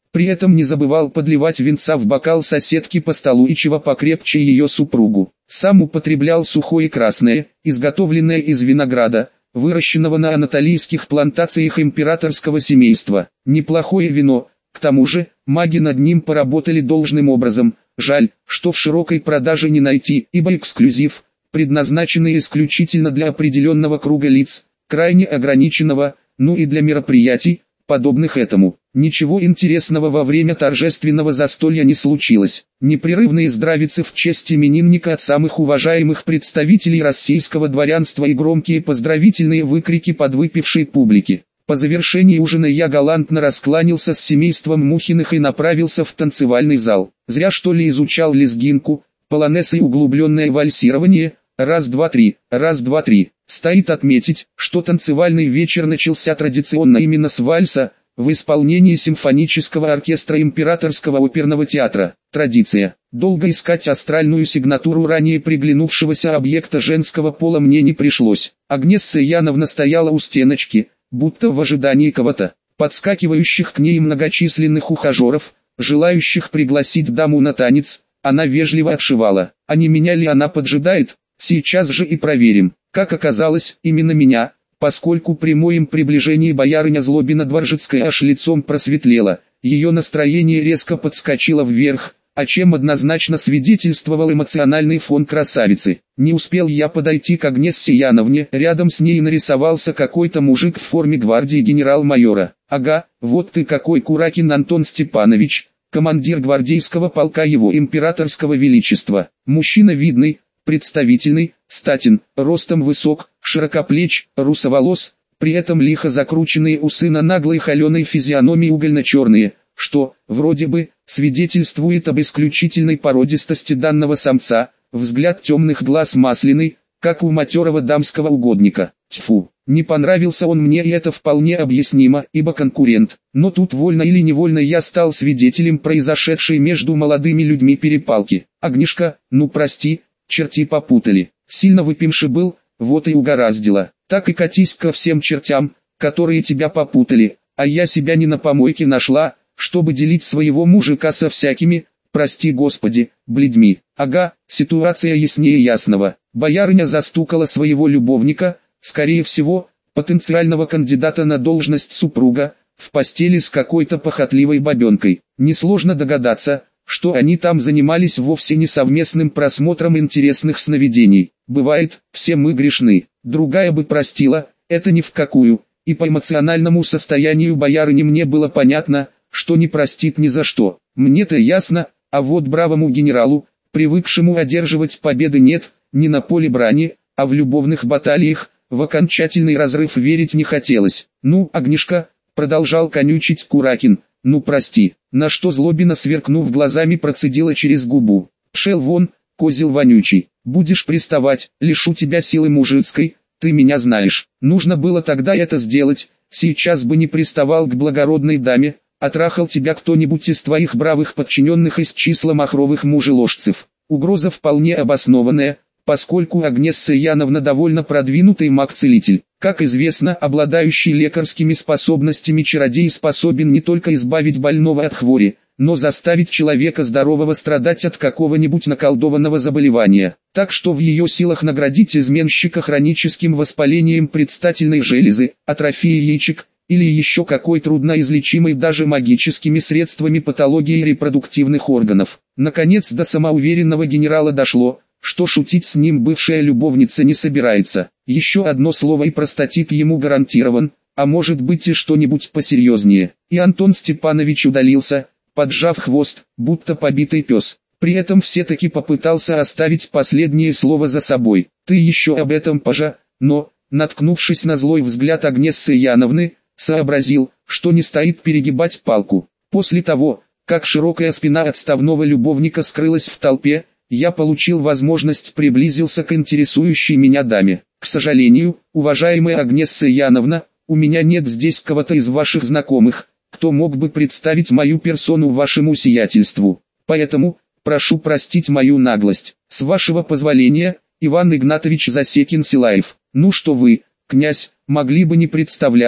При этом не забывал подливать винца в бокал соседки по столу и чего покрепче ее супругу. Сам употреблял сухое красное, изготовленное из винограда, выращенного на анатолийских плантациях императорского семейства. Неплохое вино, к тому же, маги над ним поработали должным образом. Жаль, что в широкой продаже не найти, ибо эксклюзив, предназначенный исключительно для определенного круга лиц, крайне ограниченного, ну и для мероприятий, подобных этому. Ничего интересного во время торжественного застолья не случилось. Непрерывные здравицы в честь именинника от самых уважаемых представителей российского дворянства и громкие поздравительные выкрики подвыпившей публики. По завершении ужина я галантно раскланялся с семейством Мухиных и направился в танцевальный зал. Зря что ли изучал лезгинку, полонез и углубленное вальсирование. Раз, два, три, раз, два, три. Стоит отметить, что танцевальный вечер начался традиционно именно с вальса, в исполнении симфонического оркестра Императорского оперного театра. Традиция. Долго искать астральную сигнатуру ранее приглянувшегося объекта женского пола мне не пришлось. Агнесса Яновна стояла у стеночки, будто в ожидании кого-то. Подскакивающих к ней многочисленных ухажеров, желающих пригласить даму на танец, она вежливо отшивала. А не меня ли она поджидает? Сейчас же и проверим. Как оказалось, именно меня, поскольку при моем приближении боярыня Злобина-Дворжицкая аж лицом просветлела, ее настроение резко подскочило вверх, о чем однозначно свидетельствовал эмоциональный фон красавицы. Не успел я подойти к Агнессе Яновне, рядом с ней нарисовался какой-то мужик в форме гвардии генерал-майора. Ага, вот ты какой, Куракин Антон Степанович, командир гвардейского полка его императорского величества. Мужчина видный, представительный, статен, ростом высок, широкоплеч, русоволос, при этом лихо закрученные усы на наглой холеной физиономии угольно-черные, что, вроде бы, свидетельствует об исключительной породистости данного самца, взгляд темных глаз масляный, как у матерого дамского угодника. Тьфу, не понравился он мне, и это вполне объяснимо, ибо конкурент. Но тут вольно или невольно я стал свидетелем произошедшей между молодыми людьми перепалки. Агнешка, ну прости, черти попутали. Сильно выпивший был, вот и угораздило. Так и катись ко всем чертям, которые тебя попутали, а я себя не на помойке нашла, чтобы делить своего мужика со всякими, прости господи, бледьми. Ага, ситуация яснее ясного. Боярыня застукала своего любовника, скорее всего, потенциального кандидата на должность супруга, в постели с какой-то похотливой бабенкой. Несложно догадаться, что они там занимались вовсе не совместным просмотром интересных сновидений. Бывает, все мы грешны. Другая бы простила, это ни в какую, и по эмоциональному состоянию боярыни мне было понятно, что не простит ни за что. Мне-то ясно, а вот бравому генералу, привыкшему одерживать победы нет, не на поле брани, а в любовных баталиях, в окончательный разрыв верить не хотелось. Ну, Агнешка, продолжал конючить Куракин, ну прости, на что Злобина, сверкнув глазами, процедила через губу. Пшел вон, козел вонючий, будешь приставать, лишу тебя силы мужицкой, ты меня знаешь. Нужно было тогда это сделать, сейчас бы не приставал к благородной даме, отрахал тебя кто-нибудь из твоих бравых подчиненных из числа махровых мужеложцев. Угроза вполне обоснованная, поскольку Агнесса Яновна довольно продвинутый маг-целитель. Как известно, обладающий лекарскими способностями чародей способен не только избавить больного от хвори, но заставить человека здорового страдать от какого-нибудь наколдованного заболевания. Так что в ее силах наградить изменщика хроническим воспалением предстательной железы, атрофией яичек, или еще какой трудноизлечимой даже магическими средствами патологией репродуктивных органов. Наконец до самоуверенного генерала дошло, что шутить с ним бывшая любовница не собирается. Еще одно слово и простатит ему гарантирован, а может быть и что-нибудь посерьезнее. И Антон Степанович удалился, поджав хвост, будто побитый пес. При этом все-таки попытался оставить последнее слово за собой. Ты еще об этом пожа, но, наткнувшись на злой взгляд Агнессы Яновны, сообразил, что не стоит перегибать палку. После того, как широкая спина отставного любовника скрылась в толпе, я получил возможность приблизиться к интересующей меня даме. К сожалению, уважаемая Агнесса Яновна, у меня нет здесь кого-то из ваших знакомых, кто мог бы представить мою персону вашему сиятельству. Поэтому, прошу простить мою наглость. С вашего позволения, Иван Игнатович Засекин-Силаев. Ну что вы, князь, могли бы не представляться,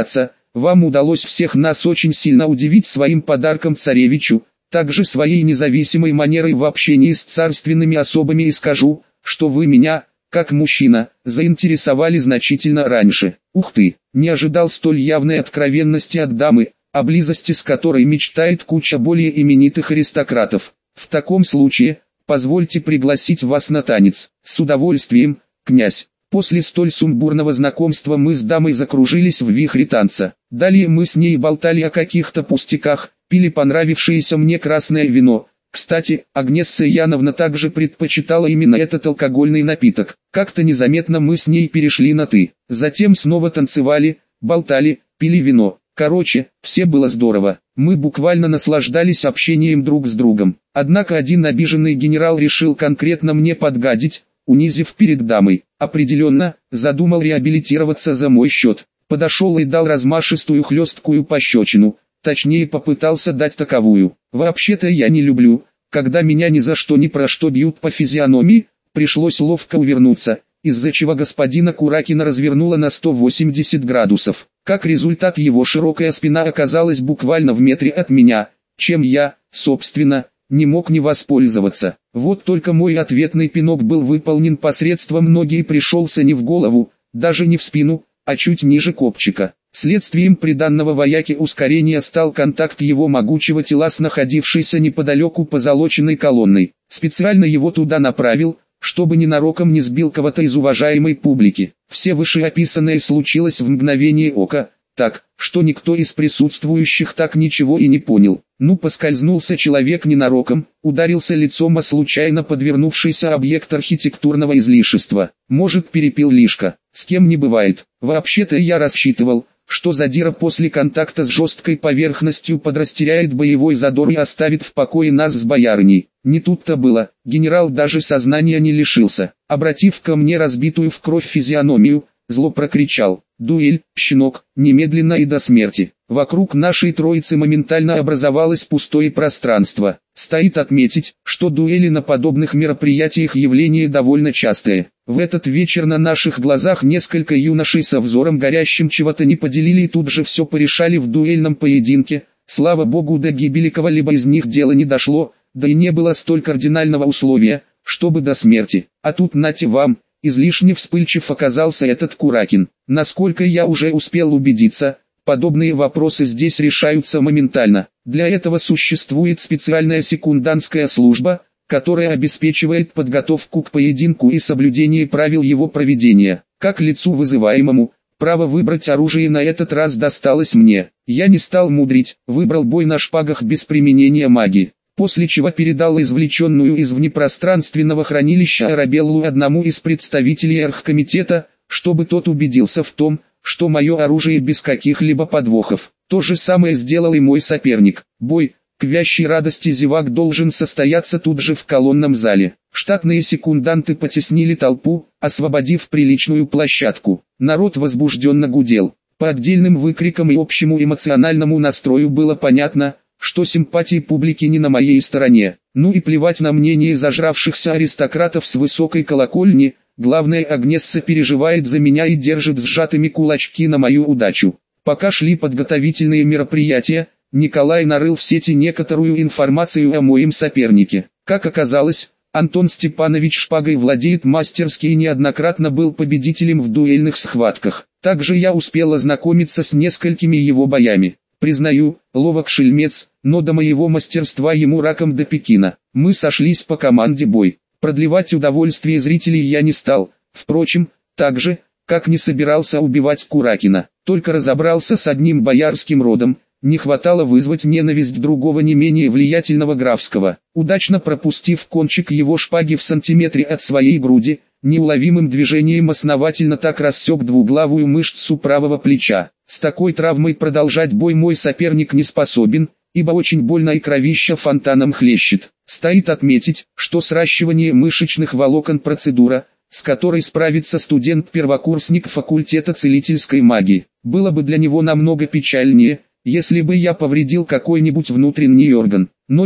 вам удалось всех нас очень сильно удивить своим подарком царевичу, также своей независимой манерой в общении с царственными особами, и скажу, что вы меня, как мужчина, заинтересовали значительно раньше. Ух ты, не ожидал столь явной откровенности от дамы, о близости с которой мечтает куча более именитых аристократов. В таком случае, позвольте пригласить вас на танец. С удовольствием, князь. После столь сумбурного знакомства мы с дамой закружились в вихре танца. Далее мы с ней болтали о каких-то пустяках, пили понравившееся мне красное вино. Кстати, Агнесса Яновна также предпочитала именно этот алкогольный напиток. Как-то незаметно мы с ней перешли на «ты». Затем снова танцевали, болтали, пили вино. Короче, все было здорово. Мы буквально наслаждались общением друг с другом. Однако один обиженный генерал решил конкретно мне подгадить, унизив перед дамой. Определенно, задумал реабилитироваться за мой счет. Подошел и дал размашистую хлесткую пощечину. Точнее, попытался дать таковую. Вообще-то я не люблю, когда меня ни за что ни про что бьют по физиономии. Пришлось ловко увернуться, из-за чего господина Куракина развернуло на 180 градусов. Как результат, его широкая спина оказалась буквально в метре от меня, чем я, собственно, не мог не воспользоваться. Вот только мой ответный пинок был выполнен посредством ноги и пришелся не в голову, даже не в спину, а чуть ниже копчика. Следствием приданного вояке ускорения стал контакт его могучего тела с находившейся неподалеку позолоченной колонной. Специально его туда направил, чтобы ненароком не сбил кого-то из уважаемой публики. Все вышеописанное случилось в мгновение ока, так, что никто из присутствующих так ничего и не понял. Ну, поскользнулся человек ненароком, ударился лицом о случайно подвернувшийся объект архитектурного излишества. Может, перепил лишка, с кем не бывает. Вообще-то я рассчитывал, что задира после контакта с жесткой поверхностью подрастеряет боевой задор и оставит в покое нас с боярыней. Не тут-то было, генерал даже сознания не лишился. Обратив ко мне разбитую в кровь физиономию, зло прокричал: «Дуэль, щенок, немедленно и до смерти». Вокруг нашей троицы моментально образовалось пустое пространство. Стоит отметить, что дуэли на подобных мероприятиях явление довольно частое. В этот вечер на наших глазах несколько юношей со взором горящим чего-то не поделили и тут же все порешали в дуэльном поединке. Слава богу, до гибели кого-либо из них дело не дошло, да и не было столь кардинального условия, чтобы до смерти. А тут нате вам, излишне вспыльчив оказался этот Куракин. Насколько я уже успел убедиться, подобные вопросы здесь решаются моментально. Для этого существует специальная секундантская служба, которая обеспечивает подготовку к поединку и соблюдение правил его проведения. Как лицу вызываемому, право выбрать оружие на этот раз досталось мне. Я не стал мудрить, выбрал бой на шпагах без применения магии, после чего передал извлеченную из внепространственного хранилища Арабеллу одному из представителей оргкомитета, чтобы тот убедился в том, что мое оружие без каких-либо подвохов. То же самое сделал и мой соперник. Бой, к вящей радости зевак, должен состояться тут же в колонном зале. Штатные секунданты потеснили толпу, освободив приличную площадку. Народ возбужденно гудел. По отдельным выкрикам и общему эмоциональному настрою было понятно, что симпатии публики не на моей стороне. Ну и плевать на мнение зажравшихся аристократов с высокой колокольни, главное, Агнесса переживает за меня и держит сжатыми кулачки на мою удачу. Пока шли подготовительные мероприятия, Николай нарыл в сети некоторую информацию о моем сопернике. Как оказалось, Антон Степанович шпагой владеет мастерски и неоднократно был победителем в дуэльных схватках. Также я успел ознакомиться с несколькими его боями. Признаю, ловок шельмец, но до моего мастерства ему раком до Пекина. Мы сошлись по команде бой. Продлевать удовольствие зрителей я не стал. Впрочем, так же, как не собирался убивать Куракина. Только разобрался с одним боярским родом. Не хватало вызвать ненависть другого не менее влиятельного графского. Удачно пропустив кончик его шпаги в сантиметре от своей груди, неуловимым движением основательно так рассек двуглавую мышцу правого плеча. С такой травмой продолжать бой мой соперник не способен, ибо очень больно и кровища фонтаном хлещет. Стоит отметить, что сращивание мышечных волокон процедура, с которой справится студент-первокурсник факультета целительской магии, было бы для него намного печальнее, если бы я повредил какой-нибудь внутренний орган. Но нет,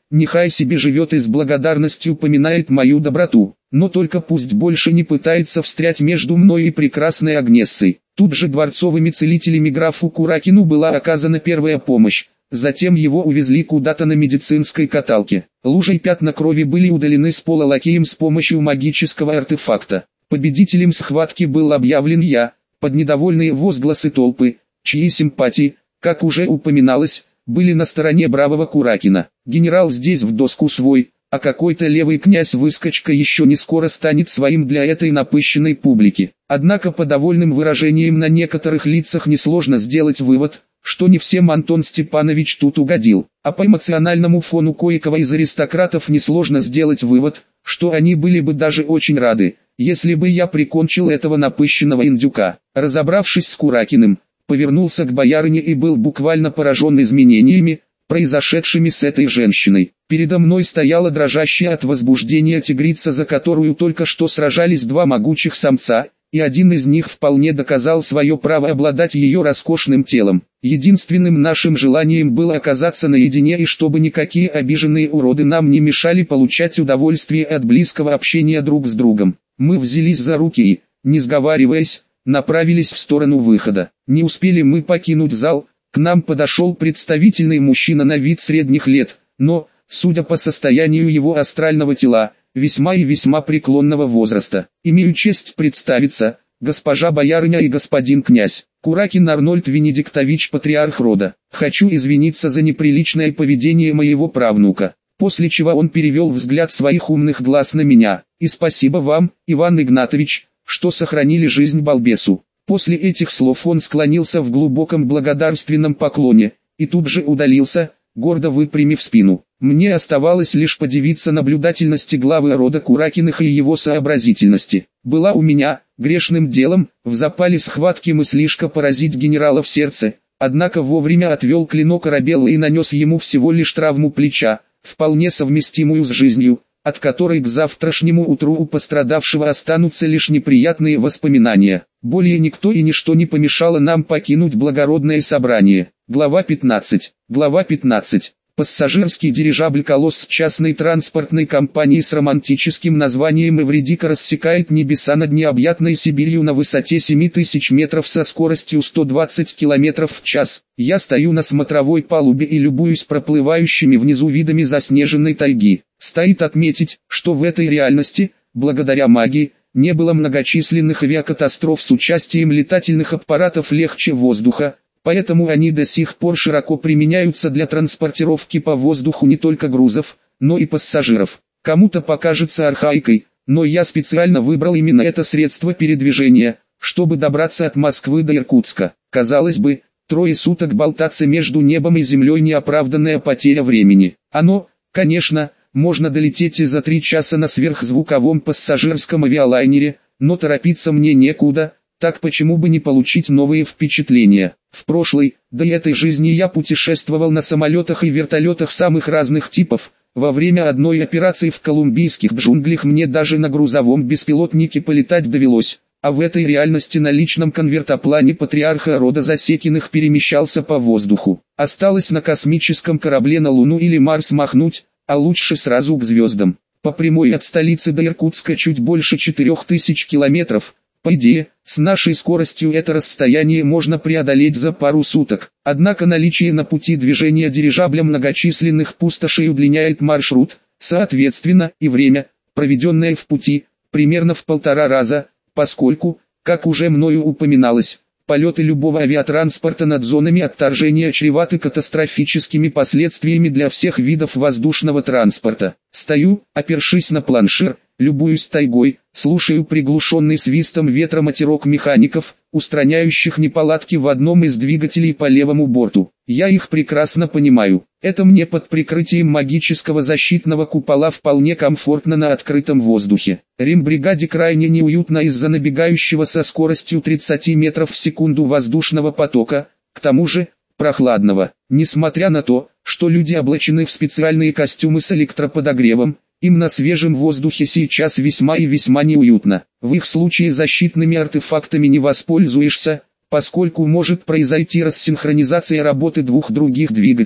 нехай себе живет и с благодарностью поминает мою доброту, но только пусть больше не пытается встрять между мной и прекрасной Агнессой. Тут же дворцовыми целителями графу Куракину была оказана первая помощь. Затем его увезли куда-то на медицинской каталке. Лужи и пятна крови были удалены с пола лакеем с помощью магического артефакта. Победителем схватки был объявлен я, под недовольные возгласы толпы, чьи симпатии, как уже упоминалось, были на стороне бравого Куракина. Генерал здесь в доску свой, а какой-то левый князь-выскочка еще не скоро станет своим для этой напыщенной публики. Однако по довольным выражениям на некоторых лицах несложно сделать вывод, что не всем Антон Степанович тут угодил, а по эмоциональному фону кое-кого из аристократов несложно сделать вывод, что они были бы даже очень рады, если бы я прикончил этого напыщенного индюка. Разобравшись с Куракиным, повернулся к боярине и был буквально поражен изменениями, произошедшими с этой женщиной. Передо мной стояла дрожащая от возбуждения тигрица, за которую только что сражались два могучих самца, и один из них вполне доказал свое право обладать ее роскошным телом. Единственным нашим желанием было оказаться наедине и чтобы никакие обиженные уроды нам не мешали получать удовольствие от близкого общения друг с другом. Мы взялись за руки и, не сговариваясь, направились в сторону выхода. Не успели мы покинуть зал, к нам подошел представительный мужчина на вид средних лет, но, судя по состоянию его астрального тела, весьма и весьма преклонного возраста. Имею честь представиться, госпожа боярыня и господин князь, Куракин Арнольд Венедиктович, патриарх рода. Хочу извиниться за неприличное поведение моего правнука. После чего он перевел взгляд своих умных глаз на меня. И спасибо вам, Иван Игнатович, что сохранили жизнь балбесу. После этих слов он склонился в глубоком благодарственном поклоне, и тут же удалился, гордо выпрямив спину. Мне оставалось лишь подивиться наблюдательности главы рода Куракиных и его сообразительности. Была у меня, грешным делом, в запале схватки мыслишка поразить генерала в сердце, однако вовремя отвел клинок Арабеллы и нанес ему всего лишь травму плеча, вполне совместимую с жизнью, от которой к завтрашнему утру у пострадавшего останутся лишь неприятные воспоминания. Более никто и ничто не помешало нам покинуть благородное собрание. Глава 15. Глава 15. Пассажирский дирижабль «Колосс» частной транспортной компании с романтическим названием «Эвредика» рассекает небеса над необъятной Сибирью на высоте 7000 метров со скоростью 120 км в час. Я стою на смотровой палубе и любуюсь проплывающими внизу видами заснеженной тайги. Стоит отметить, что в этой реальности, благодаря магии, не было многочисленных авиакатастроф с участием летательных аппаратов легче воздуха, поэтому они до сих пор широко применяются для транспортировки по воздуху не только грузов, но и пассажиров. Кому-то покажется архаикой, но я специально выбрал именно это средство передвижения, чтобы добраться от Москвы до Иркутска. Казалось бы, 3 суток болтаться между небом и землей — неоправданная потеря времени. Оно, конечно, можно долететь и за 3 часа на сверхзвуковом пассажирском авиалайнере, но торопиться мне некуда, так почему бы не получить новые впечатления. В прошлой, до этой жизни я путешествовал на самолетах и вертолетах самых разных типов. Во время одной операции в колумбийских джунглях мне даже на грузовом беспилотнике полетать довелось, а в этой реальности на личном конвертоплане патриарха рода Засекиных перемещался по воздуху. Осталось на космическом корабле на Луну или Марс махнуть, а лучше сразу к звездам. По прямой от столицы до Иркутска чуть больше 4000 километров. По идее, с нашей скоростью это расстояние можно преодолеть за пару суток. Однако наличие на пути движения дирижабля многочисленных пустошей удлиняет маршрут, соответственно и время, проведенное в пути, примерно в 1,5 раза, поскольку, как уже мною упоминалось, полеты любого авиатранспорта над зонами отторжения чреваты катастрофическими последствиями для всех видов воздушного транспорта. Стою, опершись на планшер, любуюсь тайгой, слушаю приглушенный свистом ветра матерок механиков, устраняющих неполадки в одном из двигателей по левому борту. Я их прекрасно понимаю. Это мне под прикрытием магического защитного купола вполне комфортно на открытом воздухе. Рембригаде крайне неуютно из-за набегающего со скоростью 30 метров в секунду воздушного потока, к тому же, прохладного. Несмотря на то, что люди облачены в специальные костюмы с электроподогревом, им на свежем воздухе сейчас весьма и весьма неуютно. В их случае защитными артефактами не воспользуешься, поскольку может произойти рассинхронизация работы двух других двигателей,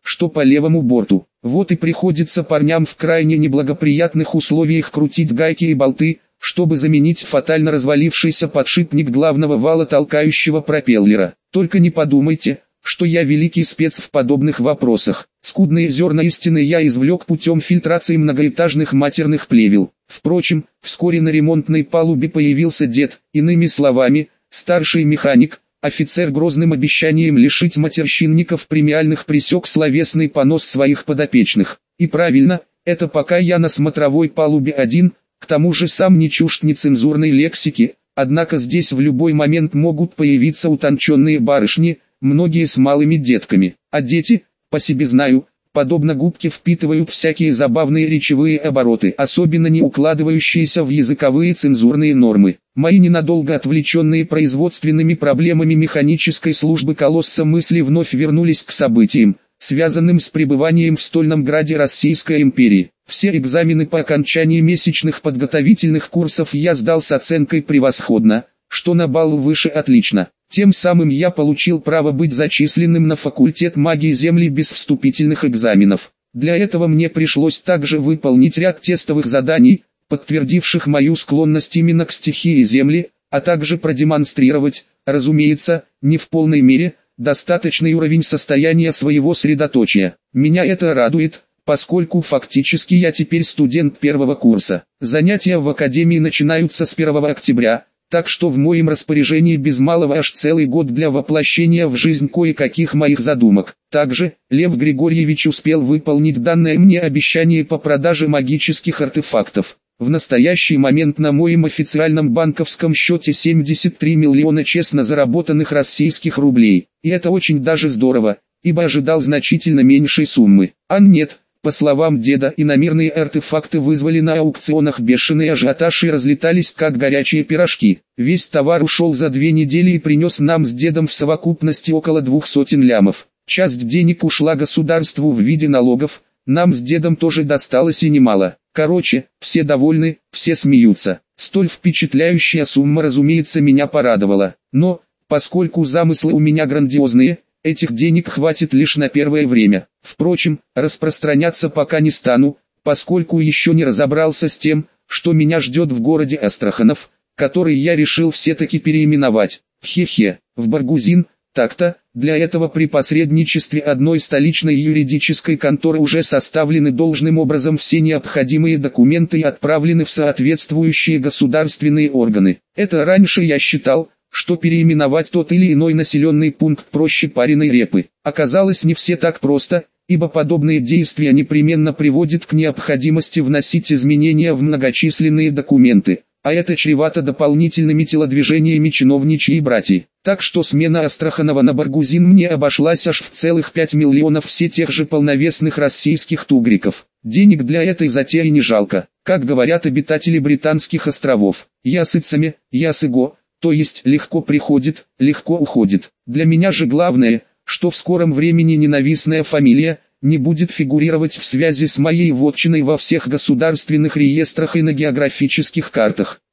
что по левому борту. Вот и приходится парням в крайне неблагоприятных условиях крутить гайки и болты, чтобы заменить фатально развалившийся подшипник главного вала толкающего пропеллера. Только не подумайте, что я великий спец в подобных вопросах. Скудные зерна истины я извлек путем фильтрации многоэтажных матерных плевел. Впрочем, вскоре на ремонтной палубе появился дед, иными словами, старший механик. Офицер грозным обещанием лишить матерщинников премиальных пресек словесный понос своих подопечных. И правильно, это пока я на смотровой палубе один, к тому же сам не чужд нецензурной лексики, однако здесь в любой момент могут появиться утонченные барышни, многие с малыми детками. А дети, по себе знаю, подобно губке впитывают всякие забавные речевые обороты, особенно не укладывающиеся в языковые цензурные нормы. Мои ненадолго отвлеченные производственными проблемами механической службы колосса мысли вновь вернулись к событиям, связанным с пребыванием в стольном граде Российской империи. Все экзамены по окончании месячных подготовительных курсов я сдал с оценкой «превосходно», что на балл выше «отлично». Тем самым я получил право быть зачисленным на факультет магии Земли без вступительных экзаменов. Для этого мне пришлось также выполнить ряд тестовых заданий, подтвердивших мою склонность именно к стихии Земли, а также продемонстрировать, разумеется, не в полной мере, достаточный уровень состояния своего средоточия. Меня это радует, поскольку фактически я теперь студент первого курса. Занятия в академии начинаются с 1 октября. Так что в моем распоряжении без малого аж целый год для воплощения в жизнь кое-каких моих задумок. Также, Лев Григорьевич успел выполнить данное мне обещание по продаже магических артефактов. В настоящий момент на моем официальном банковском счете 73 миллиона честно заработанных российских рублей. И это очень даже здорово, ибо ожидал значительно меньшей суммы. А нет. По словам деда, иномирные артефакты вызвали на аукционах бешеный ажиотаж и разлетались как горячие пирожки. Весь товар ушел за 2 недели и принес нам с дедом в совокупности около 200 лямов. Часть денег ушла государству в виде налогов, нам с дедом тоже досталось и немало. Короче, все довольны, все смеются. Столь впечатляющая сумма, разумеется, меня порадовала. Но, поскольку замыслы у меня грандиозные, этих денег хватит лишь на первое время. Впрочем, распространяться пока не стану, поскольку еще не разобрался с тем, что меня ждет в городе Астраханов, который я решил все-таки переименовать. Хе-хе, в Баргузин. Так-то, для этого при посредничестве одной столичной юридической конторы уже составлены должным образом все необходимые документы и отправлены в соответствующие государственные органы. Это раньше я считал, что переименовать тот или иной населенный пункт проще пареной репы. Оказалось, не все так просто, ибо подобные действия непременно приводят к необходимости вносить изменения в многочисленные документы, а это чревато дополнительными телодвижениями чиновничьей братьи. Так что смена Астраханова на Баргузин мне обошлась аж в целых 5 миллионов все тех же полновесных российских тугриков. Денег для этой затеи не жалко, как говорят обитатели Британских островов. Ясыцами, ясыго. То есть легко приходит, легко уходит. Для меня же главное, что в скором времени ненавистная фамилия не будет фигурировать в связи с моей вотчиной во всех государственных реестрах и на географических картах.